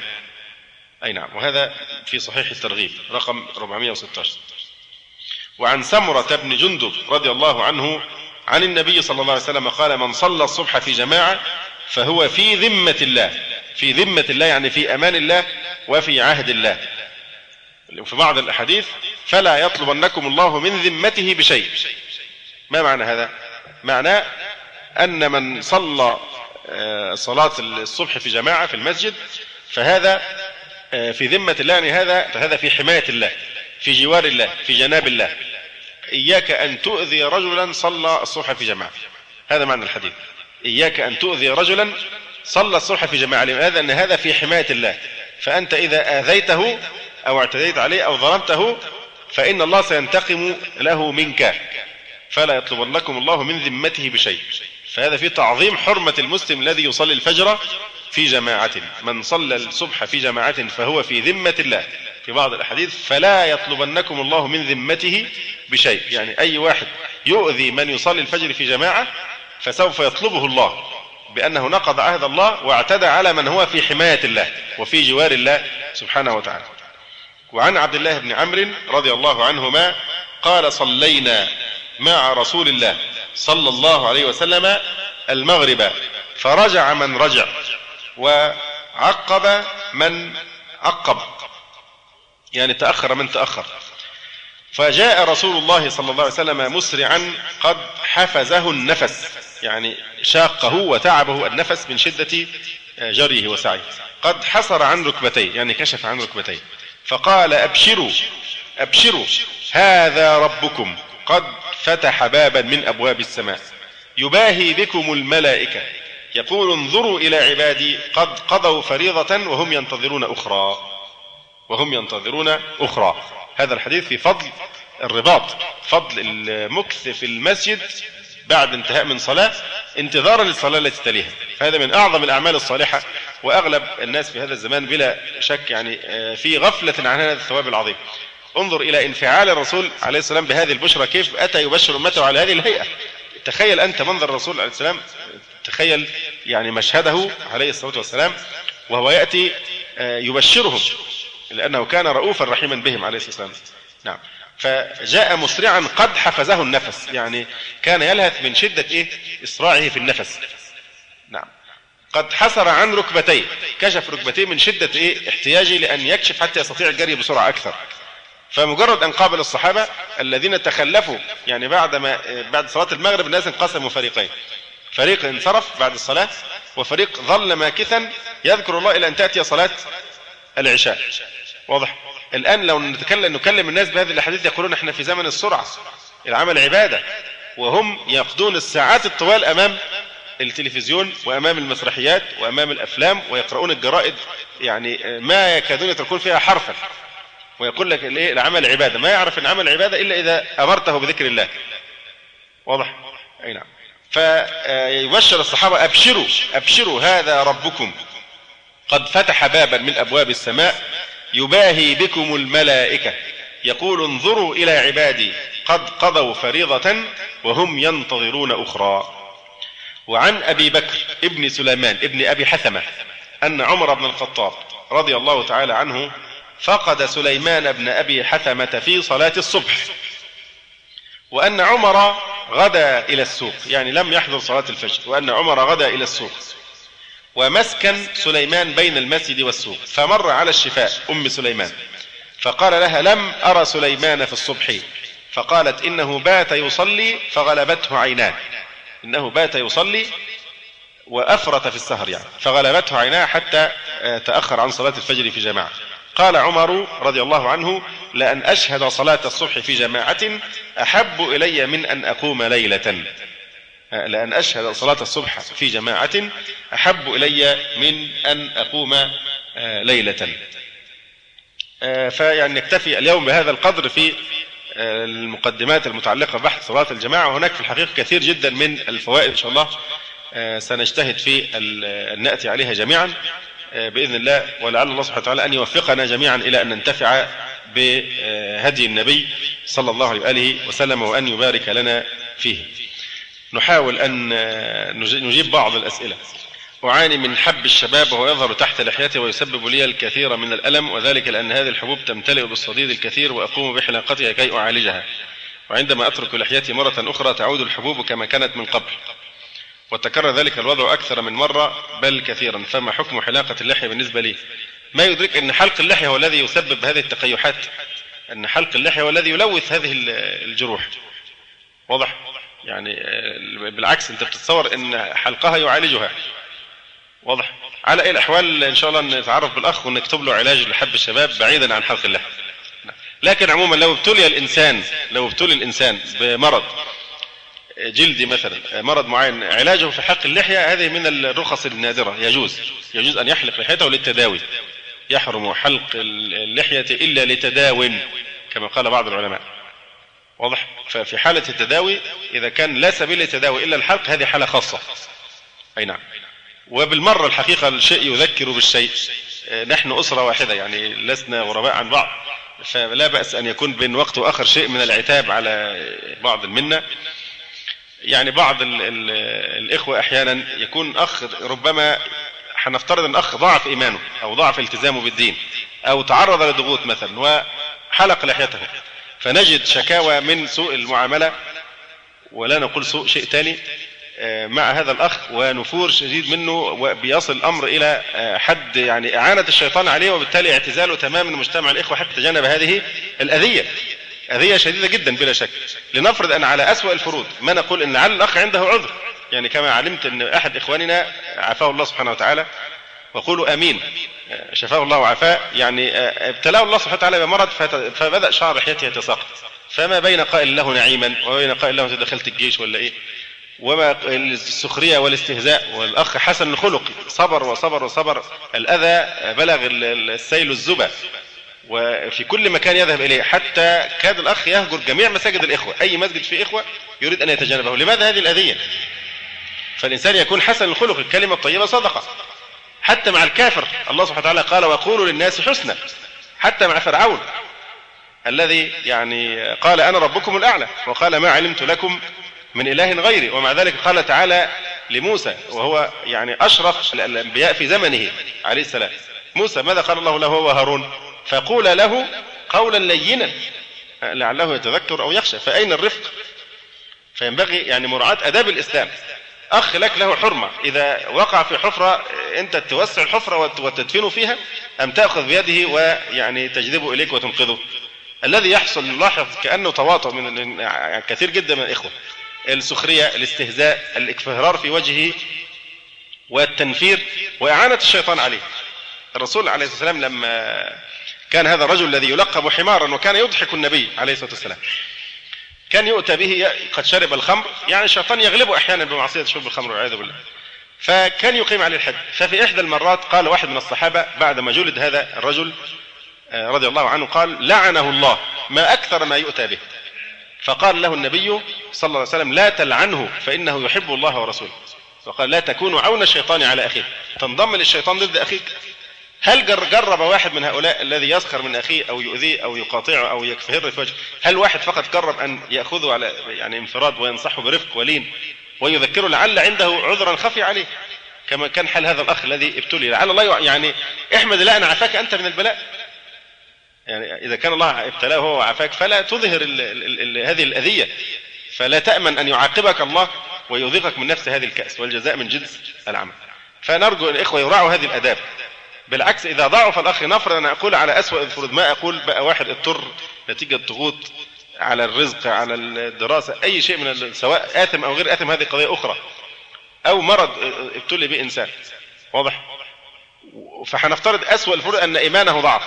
أي نعم. وهذا في صحيح الترغيب رقم 416. وعن سمرة بن جندب رضي الله عنه عن النبي صلى الله عليه وسلم قال: من صلى الصبح في جماعة فهو في ذمة الله. في ذمة الله يعني في أمان الله وفي عهد الله. في بعض الأحاديث: فلا يطلبنكم الله من ذمته بشيء. ما معنى هذا؟ معناه أن من صلى صلاة الصبح في جماعة في المسجد فهذا في ذمة الله، يعني هذا في حماية الله، في جوار الله، في جناب الله. إياك أن تؤذي رجلا صلى الصبح في جماعة. هذا معنى الحديث: إياك أن تؤذي رجلا صلى الصبح في جماعة. لماذا؟ أن هذا في حماية الله، فأنت إذا آذيته أو اعتديت عليه أو ظلمته فإن الله سينتقم له منك. فلا يطلبنكم الله من ذمته بشيء. فهذا في تعظيم حرمة المسلم الذي يصلي الفجر في جماعة، من صلى الصبح في جماعة فهو في ذمة الله في بعض الأحاديث، فلا يطلبنكم الله من ذمته بشيء. يعني أي واحد يؤذي من يصلي الفجر في جماعة فسوف يطلبه الله بأنه نقض عهد الله واعتدى على من هو في حماية الله وفي جوار الله سبحانه وتعالى. وعن عبد الله بن عمرو رضي الله عنهما قال: صلينا مع رسول الله صلى الله عليه وسلم المغرب فرجع من رجع وعقب من عقب، يعني تأخر من تأخر. فجاء رسول الله صلى الله عليه وسلم مسرعا قد حفزه النفس، يعني شاقه وتعبه النفس من شدة جريه وسعيه، قد حصر عن ركبتيه، يعني كشف عن ركبتيه، فقال: أبشروا أبشروا هذا ربكم قد فتح بابا من أبواب السماء يباهي بكم الملائكة يقول انظروا إلى عبادي قد قضوا فريضة وهم ينتظرون أخرى. هذا الحديث في فضل الرباط، فضل المكث في المسجد بعد انتهاء من صلاة انتظارا للصلاة التي تليها، فهذا من أعظم الأعمال الصالحة، وأغلب الناس في هذا الزمان بلا شك يعني في غفلة عن هذا الثواب العظيم. انظر إلى انفعال الرسول عليه السلام بهذه البشرى، كيف أتى يبشر أمته على هذه الهيئة. تخيل أنت منظر الرسول عليه السلام، تخيل يعني مشهده عليه الصلاة والسلام وهو يأتي يبشرهم، لأنه كان رؤوفا رحيما بهم عليه الصلاة والسلام. نعم. فجاء مسرعا قد حفزه النفس، يعني كان يلهث من شدة إسراعه في النفس. نعم. قد حسر عن ركبتيه، كشف ركبتيه من شدة احتياجه لأن يكشف حتى يستطيع الجري بسرعة أكثر. فمجرد أن قابل الصحابة الذين تخلفوا، يعني بعد صلاة المغرب الناس انقسموا فريقين، فريق انصرف بعد الصلاة وفريق ظل ماكثا يذكر الله إلى أن تأتي صلاة العشاء. واضح؟ الآن لو نكلم الناس بهذه الحديث يقولون احنا في زمن السرعة، العمل عبادة، وهم يقضون الساعات الطوال أمام التلفزيون وأمام المسرحيات وأمام الأفلام ويقرؤون الجرائد، يعني ما يكادون يتركون فيها حرفا، ويقول لك العمل عبادة، ما يعرف العمل عبادة إلا إذا أمرته بذكر الله. واضح؟ أي نعم. فيبشر الصحابة: أبشروا أبشروا هذا ربكم قد فتح بابا من أبواب السماء يباهي بكم الملائكة يقول انظروا إلى عبادي قد قضوا فريضة وهم ينتظرون أخرى. وعن أبي بكر ابن سليمان ابن أبي حثمة أن عمر بن الخطاب رضي الله تعالى عنه فقد سليمان بن أبي حثمة في صلاة الصبح، وأن عمر غدا إلى السوق، يعني لم يحضر صلاة الفجر، وأن عمر غدا إلى السوق، ومسكن سليمان بين المسجد والسوق، فمر على الشفاء أم سليمان فقال لها: لم أرى سليمان في الصبح، فقالت: إنه بات يصلي فغلبته عيناه، إنه بات يصلي وأفرط في السهر، يعني فغلبته عيناه حتى تأخر عن صلاة الفجر في جماعة. قال عمر رضي الله عنه: لأن أشهد صلاة الصبح في جماعة أحب إلي من أن أقوم ليلة، لأن أشهد صلاة الصبح في جماعة أحب إلي من أن أقوم ليلة. فيعني نكتفي اليوم بهذا القدر في المقدمات المتعلقة ببحث صلاة الجماعة، وهناك في الحقيقة كثير جدا من الفوائد إن شاء الله سنجتهد في أن نأتي عليها جميعا بإذن الله، ولعل الله سبحانه وتعالى أن يوفقنا جميعا إلى أن ننتفع بهدي النبي صلى الله عليه وآله وسلم وأن يبارك لنا فيه. نحاول أن نجيب بعض الأسئلة. أعاني من حب الشباب وهو يظهر تحت لحيته ويسبب لي الكثير من الألم، وذلك لأن هذه الحبوب تمتلئ بالصديد الكثير وأقوم بحلاقتها كي أعالجها، وعندما أترك لحيتي مرة أخرى تعود الحبوب كما كانت من قبل، وتكرر ذلك الوضع أكثر من مرة بل كثيرا، فما حكم حلاقة اللحية بالنسبة لي؟ ما يدرك أن حلق اللحية هو الذي يسبب هذه التقيحات، أن حلق اللحية هو الذي يلوث هذه الجروح. واضح؟ يعني بالعكس أنت بتتصور أن حلقها يعالجها. واضح؟ على أي الأحوال إن شاء الله نتعرف بالأخ ونكتب له علاج لحب الشباب بعيدا عن حلق اللحية. لكن عموما لو ابتلي الإنسان بمرض جلدي مثلا، مرض معين، علاجه في حلق اللحية هذه من الرخص النادرة، يجوز أن يحلق لحيته للتداوي، يحرم حلق اللحية إلا لتداو كما قال بعض العلماء. واضح؟ ففي حالة التداوي إذا كان لا سبيل للتداوي إلا الحلق هذه حالة خاصة. أي نعم. وبالمرة الحقيقة الشيء يذكر بالشيء. نحن أسرة واحدة، يعني لسنا غرباء عن بعض، فلا بأس أن يكون بين وقت وآخر شيء من العتاب على بعض المنا. يعني بعض الإخوة أحيانا يكون أخ ربما هنفترض أن أخ ضعف إيمانه أو ضعف التزامه بالدين أو تعرض لضغوط مثلا وحلق لحيته، فنجد شكاوى من سوء المعاملة، ولا نقول سوء شيء تاني، مع هذا الأخ، ونفور شديد منه، وبيصل الأمر إلى حد يعني إعانة الشيطان عليه، وبالتالي اعتزاله تماما من مجتمع الإخوة حتى تجنب هذه الأذية. أذية شديدة جدا بلا شك. لنفرض أن على أسوأ الفروض ما نقول أن لعل الأخ عنده عذر، يعني كما علمت أن أحد إخواننا عافاه الله سبحانه وتعالى، وقولوا آمين، شفاه الله وعافاه، يعني ابتلاه الله سبحانه وتعالى بمرض فبدأ شعر لحيته يتساقط، فما بين قائل له نعيما وبين قائل له دخلت الجيش ولا إيه، وما السخرية والاستهزاء. والأخ حسن الخلق صبر وصبر وصبر، الأذى بلغ السيل الزبا، وفي كل مكان يذهب إليه، حتى كاد الأخ يهجر جميع مساجد الإخوة، أي مسجد فيه إخوة يريد أن يتجنبه. لماذا هذه الأذية؟ فالإنسان يكون حسن الخلق، الكلمة الطيبة صدقة حتى مع الكافر. الله سبحانه وتعالى قال وقولوا للناس حسنا، حتى مع فرعون الذي يعني قال أنا ربكم الأعلى، وقال ما علمت لكم من إله غيري، ومع ذلك قال تعالى لموسى وهو يعني أشرف الأنبياء في زمنه عليه السلام، موسى ماذا قال الله له هو هارون؟ فقول له قولا لينا لعله يتذكر أو يخشى. فأين الرفق؟ فينبغي يعني مراعاة أداب الإسلام. أخ لك له حرمة، إذا وقع في حفرة أنت توسع الحفرة وتدفنه فيها، أم تأخذ بيده ويعني تجذبه إليك وتنقذه؟ الذي يحصل نلاحظ كأنه تواطؤ من كثير جدا من الإخوة، السخرية، الاستهزاء، الإكفهرار في وجهه، والتنفير، وإعانة الشيطان عليه. الرسول عليه الصلاة والسلام لما كان هذا الرجل الذي يلقب حمارا وكان يضحك النبي عليه الصلاة والسلام، كان يؤتى به قد شرب الخمر، يعني الشيطان يغلبه أحيانا بمعصية شرب الخمر والعياذ بالله، فكان يقيم عليه الحد. ففي إحدى المرات قال واحد من الصحابة بعدما جلد هذا الرجل رضي الله عنه، قال لعنه الله ما أكثر ما يؤتى به. فقال له النبي صلى الله عليه وسلم لا تلعنه فإنه يحب الله ورسوله، وقال لا تكونوا عون الشيطان على أخيه، تنضم للشيطان ضد أخيك. هل جرب واحد من هؤلاء الذي يسخر من أخيه أو يؤذيه أو يقاطعه أو يكفهر في وجهه، هل واحد فقط جرب أن يأخذه على يعني انفراد وينصحه برفق ولين ويذكره لعل عنده عذرا خفي عليه، كما كان حال هذا الأخ الذي ابتلي؟ لعل الله يعني احمد الله أن عافاك أنت من البلاء، يعني إذا كان الله ابتلاه هو وعافاك فلا تظهر هذه الأذية، فلا تأمن أن يعاقبك الله ويذيقك من نفس هذه الكأس، والجزاء من جنس العمل. فنرجو الإخوة يراعوا هذه الأداب. بالعكس إذا ضعف الأخ نفرض أن أقول على أسوأ الفروض، ما أقول بقى واحد اضطر نتيجة ضغوط على الرزق على الدراسة أي شيء من سواء آثم أو غير آثم، هذه قضية أخرى، أو مرض ابتلي به إنسان واضح. فحنفترض أسوأ الفروض أن إيمانه ضعف،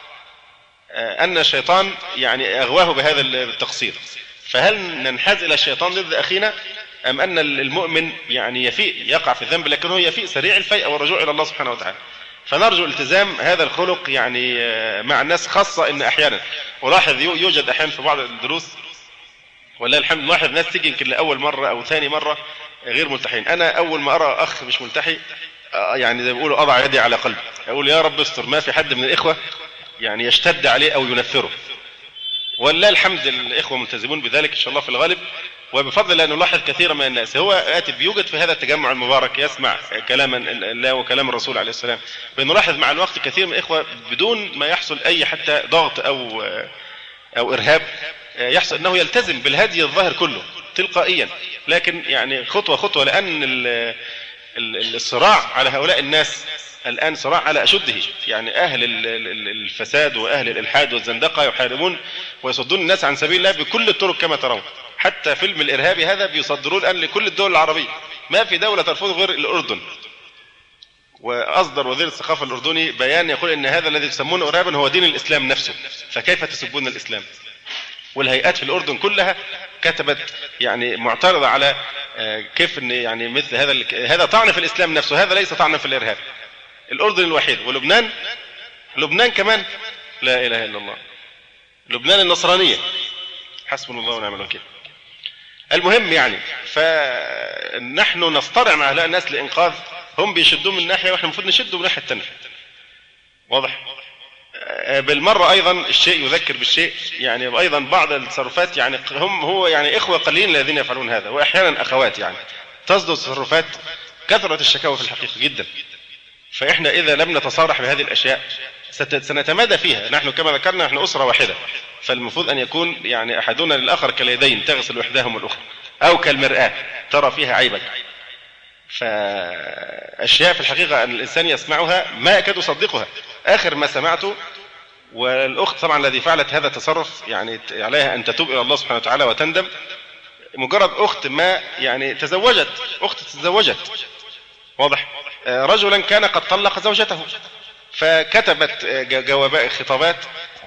أن الشيطان يعني أغواه بهذا التقصير، فهل ننحاز إلى الشيطان ضد أخينا، أم أن المؤمن يعني يفيء يقع في الذنب لكنه يفيء سريع الفيء والرجوع إلى الله سبحانه وتعالى؟ فنرجو التزام هذا الخلق يعني مع الناس، خاصة إن أحيانا ألاحظ يوجد أحيانا في بعض الدروس والله الحمد نلاحظ ناس تيجي يمكن لأول مرة أو ثاني مرة غير ملتحين. أنا أول ما أرى أخ مش ملتحي يعني زي ما بيقولوا أضع يدي على قلبي، أقول يا رب استر ما في حد من الإخوة يعني يشتد عليه أو ينفره، والله الحمد الإخوة ملتزمون بذلك إن شاء الله في الغالب، وبفضل الله نلاحظ كثيرا من الناس هو آتي بيوجد في هذا التجمع المبارك يسمع كلام الله وكلام الرسول عليه السلام، بنلاحظ مع الوقت كثير من الإخوة بدون ما يحصل أي حتى ضغط أو إرهاب يحصل أنه يلتزم بالهدي الظاهر كله تلقائيا، لكن يعني خطوة خطوة، لأن الصراع على هؤلاء الناس الآن صراع على أشده، يعني أهل الفساد وأهل الإلحاد والزندقة يحاربون ويصدون الناس عن سبيل الله بكل الطرق كما ترون. حتى فيلم الإرهابي هذا بيصدروه الآن لكل الدول العربية، ما في دولة ترفضه غير الأردن، وأصدر وزير الثقافة الأردني بيان يقول إن هذا الذي تسمونه إرهابا هو دين الإسلام نفسه، فكيف تسبون الإسلام؟ والهيئات في الأردن كلها كتبت يعني معترضة على كيف إن يعني مثل هذا طعن في الإسلام نفسه، هذا ليس طعنا في الإرهاب. الأردن الوحيد، ولبنان كمان لا إله إلا الله، لبنان النصرانية حسبنا الله ونعم الوكيل. المهم يعني فنحن نصطرع مع هؤلاء الناس لإنقاذ هم بيشدوه من ناحية واحنا المفروض نشده من الناحية الثانية. واضح؟ بالمرة أيضا الشيء يذكر بالشيء، يعني أيضا بعض التصرفات يعني هو يعني إخوة قليلين الذين يفعلون هذا، وأحيانا أخوات يعني تصدر تصرفات كثرة الشكاوى في الحقيقة جدا. فإحنا إذا لم نتصارح بهذه الأشياء سنتمادى فيها. نحن كما ذكرنا نحن أسرة واحدة، فالمفروض أن يكون يعني أحدنا للآخر كاليدين تغسل إحداهما الأخرى، أو كالمرآة ترى فيها عيبك. فأشياء في الحقيقة أن الإنسان يسمعها ما يكاد يصدقها. آخر ما سمعته، والأخت طبعا الذي فعلت هذا التصرف يعني عليها أن تتوب إلى الله سبحانه وتعالى وتندم. مجرد أخت ما يعني تزوجت، أخت تزوجت، واضح، رجلا كان قد طلق زوجته، فكتبت خطابات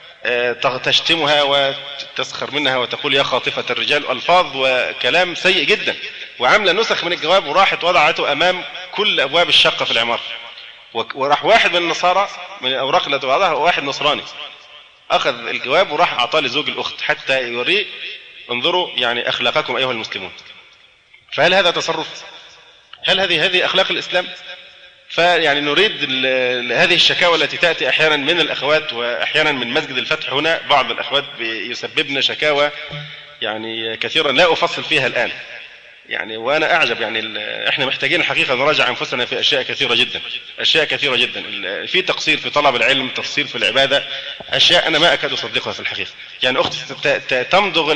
تشتمها وتسخر منها وتقول يا خاطفة الرجال، ألفاظ وكلام سيء جدا، وعاملة نسخ من الجواب وراحت وضعته أمام كل أبواب الشقة في العمارة. وراح واحد من النصارى من الأوراق التي وضعها، واحد نصراني أخذ الجواب وراح أعطاه لزوج الأخت حتى يوريه انظروا يعني أخلاقكم أيها المسلمون. فهل هذا تصرف؟ هل هذه أخلاق الإسلام؟ فيعني نريد هذه الشكاوى التي تأتي أحيانا من الأخوات وأحيانا من مسجد الفتح هنا، بعض الأخوات يسببن شكاوى يعني كثيرا لا أفصل فيها الآن يعني، وأنا أعجب يعني إحنا محتاجين الحقيقة نراجع أنفسنا في أشياء كثيرة جدا، أشياء كثيرة جدا، في تقصير في طلب العلم، تقصير في العبادة، أشياء أنا ما أكاد أصدقها في الحقيقة. يعني أخت تمضغ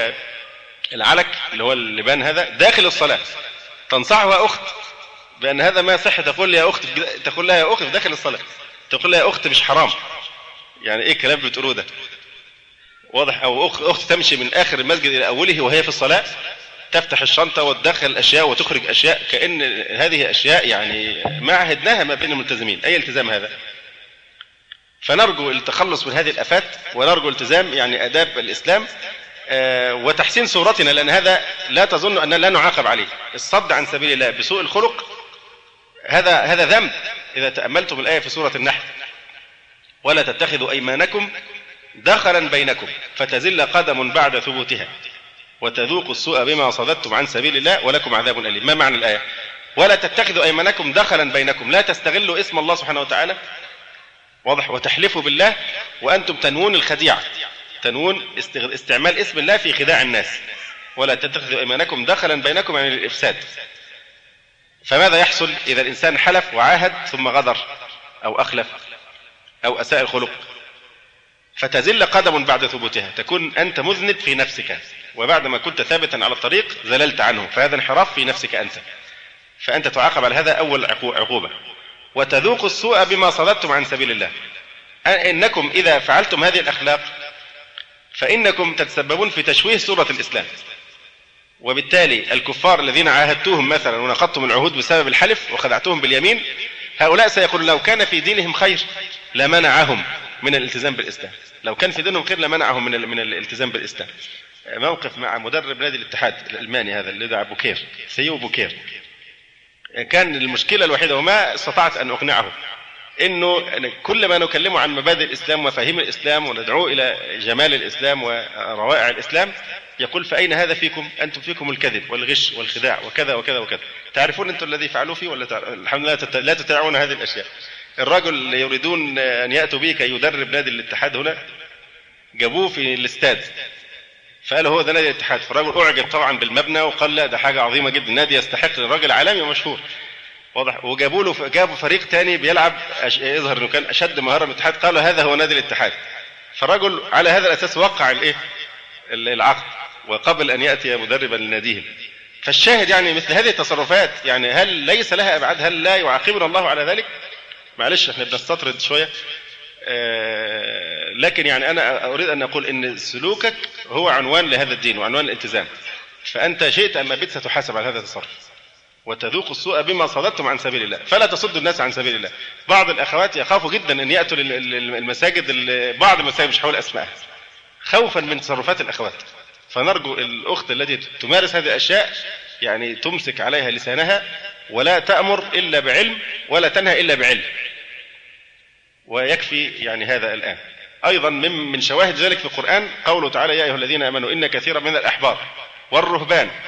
العلك اللي هو اللبان هذا داخل الصلاة، تنصحها أخت بأن هذا ما صح، تقول يا أخت، تقول لها يا أخت في داخل الصلاة، تقول لها يا أخت مش حرام. يعني إيه كلام بتقولوه ده؟ واضح؟ أو أخت تمشي من آخر المسجد إلى أوله وهي في الصلاة، تفتح الشنطة وتدخل أشياء وتخرج أشياء، كأن هذه أشياء يعني ما عهدناها ما بين الملتزمين. أي التزام هذا؟ فنرجو التخلص من هذه الآفات، ونرجو التزام يعني آداب الإسلام وتحسين صورتنا، لأن هذا لا تظن أن لا نعاقب عليه. الصد عن سبيل الله بسوء الخلق هذا ذنب. إذا تأملتم الآية في سورة النحل، ولا تتخذوا أيمانكم دخلا بينكم فتزل قدم بعد ثبوتها وتذوقوا السوء بما صددتم عن سبيل الله ولكم عذاب أليم. ما معنى الآية؟ ولا تتخذوا أيمانكم دخلا بينكم، لا تستغلوا اسم الله سبحانه وتعالى، واضح، وتحلفوا بالله وأنتم تنوون الخديعة، تنوون استعمال اسم الله في خداع الناس. ولا تتخذوا أيمانكم دخلا بينكم يعني الإفساد. فماذا يحصل إذا الإنسان حلف وعاهد ثم غدر أو أخلف أو أساء الخلق؟ فتزل قدم بعد ثبوتها، تكون أنت مذنب في نفسك، وبعد ما كنت ثابتا على الطريق زللت عنه، فهذا انحراف في نفسك أنت، فأنت تعاقب على هذا أول عقوبة. وتذوقوا السوء بما صددتم عن سبيل الله، إنكم إذا فعلتم هذه الأخلاق فإنكم تتسببون في تشويه صورة الإسلام، وبالتالي الكفار الذين عاهدتوهم مثلا ونقضتم العهود بسبب الحلف وخدعتوهم باليمين، هؤلاء سيقولون لو كان في دينهم خير لمنعهم من الالتزام بالإسلام، لو كان في دينهم خير لمنعهم من الالتزام بالإسلام. موقف مع مدرب نادي الاتحاد الألماني هذا اللي دعا بوكير، ثيو بوكير، كان المشكلة الوحيدة وما استطعت أن أقنعه إنه كل ما نكلمه عن مبادئ الإسلام ومفاهيم الإسلام وندعوه إلى جمال الإسلام وروائع الإسلام، يقول فأين هذا فيكم؟ أنتم فيكم الكذب والغش والخداع وكذا وكذا وكذا. تعرفون أنتم الذي فعلوا فيه ولا الحمد لله لا تتابعون هذه الأشياء. الرجل يريدون أن يأتوا به كي يدرب نادي الاتحاد هنا، جابوه في الاستاد فقالوا هو ده نادي الاتحاد، فالرجل أعجب طبعا بالمبنى وقال لا ده حاجة عظيمة جدا، نادي يستحق، الراجل عالمي ومشهور، واضح. وجابوا له جابوا فريق تاني بيلعب يظهر انه كان اشد مهارة من الاتحاد، قالوا هذا هو نادي الاتحاد. فالرجل على هذا الاساس وقع العقد وقبل ان ياتي مدربا لناديهم. فالشاهد يعني مثل هذه التصرفات يعني هل ليس لها ابعاد؟ هل لا يعاقبنا الله على ذلك؟ معلش احنا بنستطرد شويه، لكن يعني انا اريد ان اقول ان سلوكك هو عنوان لهذا الدين وعنوان الالتزام، فانت شئت ام ابيت ستحاسب على هذا التصرف. وتذوقوا السوء بما صددتم عن سبيل الله، فلا تصدوا الناس عن سبيل الله. بعض الأخوات يخافوا جدا أن يأتوا المساجد، بعض المساجد مش حول أسمائها، خوفا من تصرفات الأخوات. فنرجو الأخت التي تمارس هذه الأشياء يعني تمسك عليها لسانها، ولا تأمر إلا بعلم ولا تنهى إلا بعلم، ويكفي يعني هذا الآن. أيضا من شواهد ذلك في القرآن قوله تعالى يا أيها الذين آمنوا إن كثيرا من الأحبار والرهبان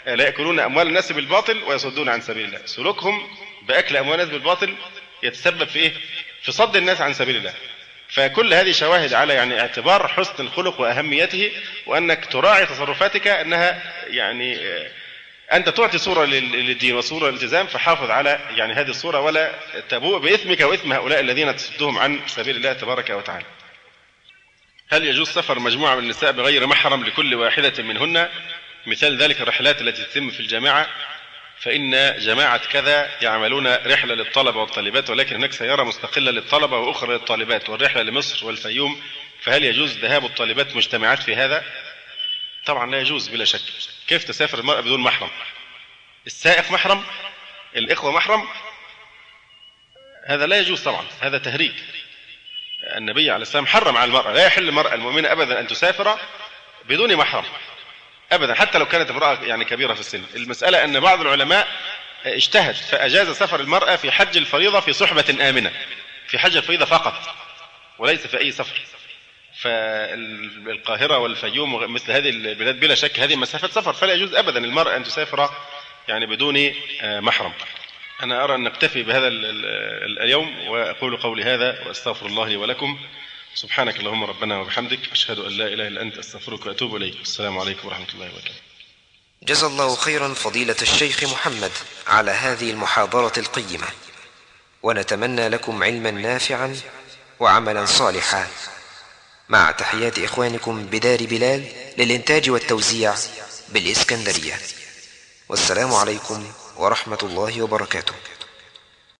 لا يأكلون أموال الناس بالباطل ويصدون عن سبيل الله. سلوكهم بأكل أموال الناس بالباطل يتسبب في إيه؟ في صد الناس عن سبيل الله. فكل هذه شواهد على يعني اعتبار حسن الخلق وأهميته، وأنك تراعي تصرفاتك أنها يعني أنت تعطي صورة للدين وصورة للالتزام، فحافظ على يعني هذه الصورة ولا تبوء بإثمك وإثم هؤلاء الذين تصدهم عن سبيل الله تبارك وتعالى. هل يجوز سفر مجموعة من النساء بغير محرم لكل واحدة منهن؟ مثال ذلك الرحلات التي تتم في الجامعة، فإن جماعة كذا يعملون رحلة للطلبة والطالبات، ولكن هناك سيارة مستقلة للطلبة وأخرى للطالبات، والرحلة لمصر والفيوم، فهل يجوز ذهاب الطالبات مجتمعات في هذا؟ طبعا لا يجوز بلا شك. كيف تسافر المرأة بدون محرم؟ السائق محرم، الإخوة محرم، هذا لا يجوز طبعا، هذا تهريج. النبي عليه السلام حرم على المرأة، لا يحل المرأة المؤمنة أبدا أن تسافر بدون محرم أبدا، حتى لو كانت امرأة يعني كبيرة في السن. المسألة أن بعض العلماء اجتهد فأجاز سفر المرأة في حج الفريضة في صحبة آمنة، في حج الفريضة فقط وليس في أي سفر. فالقاهرة والفيوم ومثل هذه البلاد بلا شك هذه مسافة سفر، فلا يجوز أبدا المرأة أن تسافر يعني بدون محرم. أنا أرى أن نكتفي بهذا اليوم، وأقول قولي هذا وأستغفر الله لي ولكم. سبحانك اللهم ربنا وبحمدك، أشهد أن لا إله إلا أنت، أستغفرك وأتوب إليك. السلام عليكم ورحمة الله وبركاته. جزا الله خيرا فضيلة الشيخ محمد على هذه المحاضرة القيمة، ونتمنى لكم علما نافعا وعملا صالحا، مع تحيات إخوانكم بدار بلال للإنتاج والتوزيع بالإسكندرية. والسلام عليكم ورحمة الله وبركاته.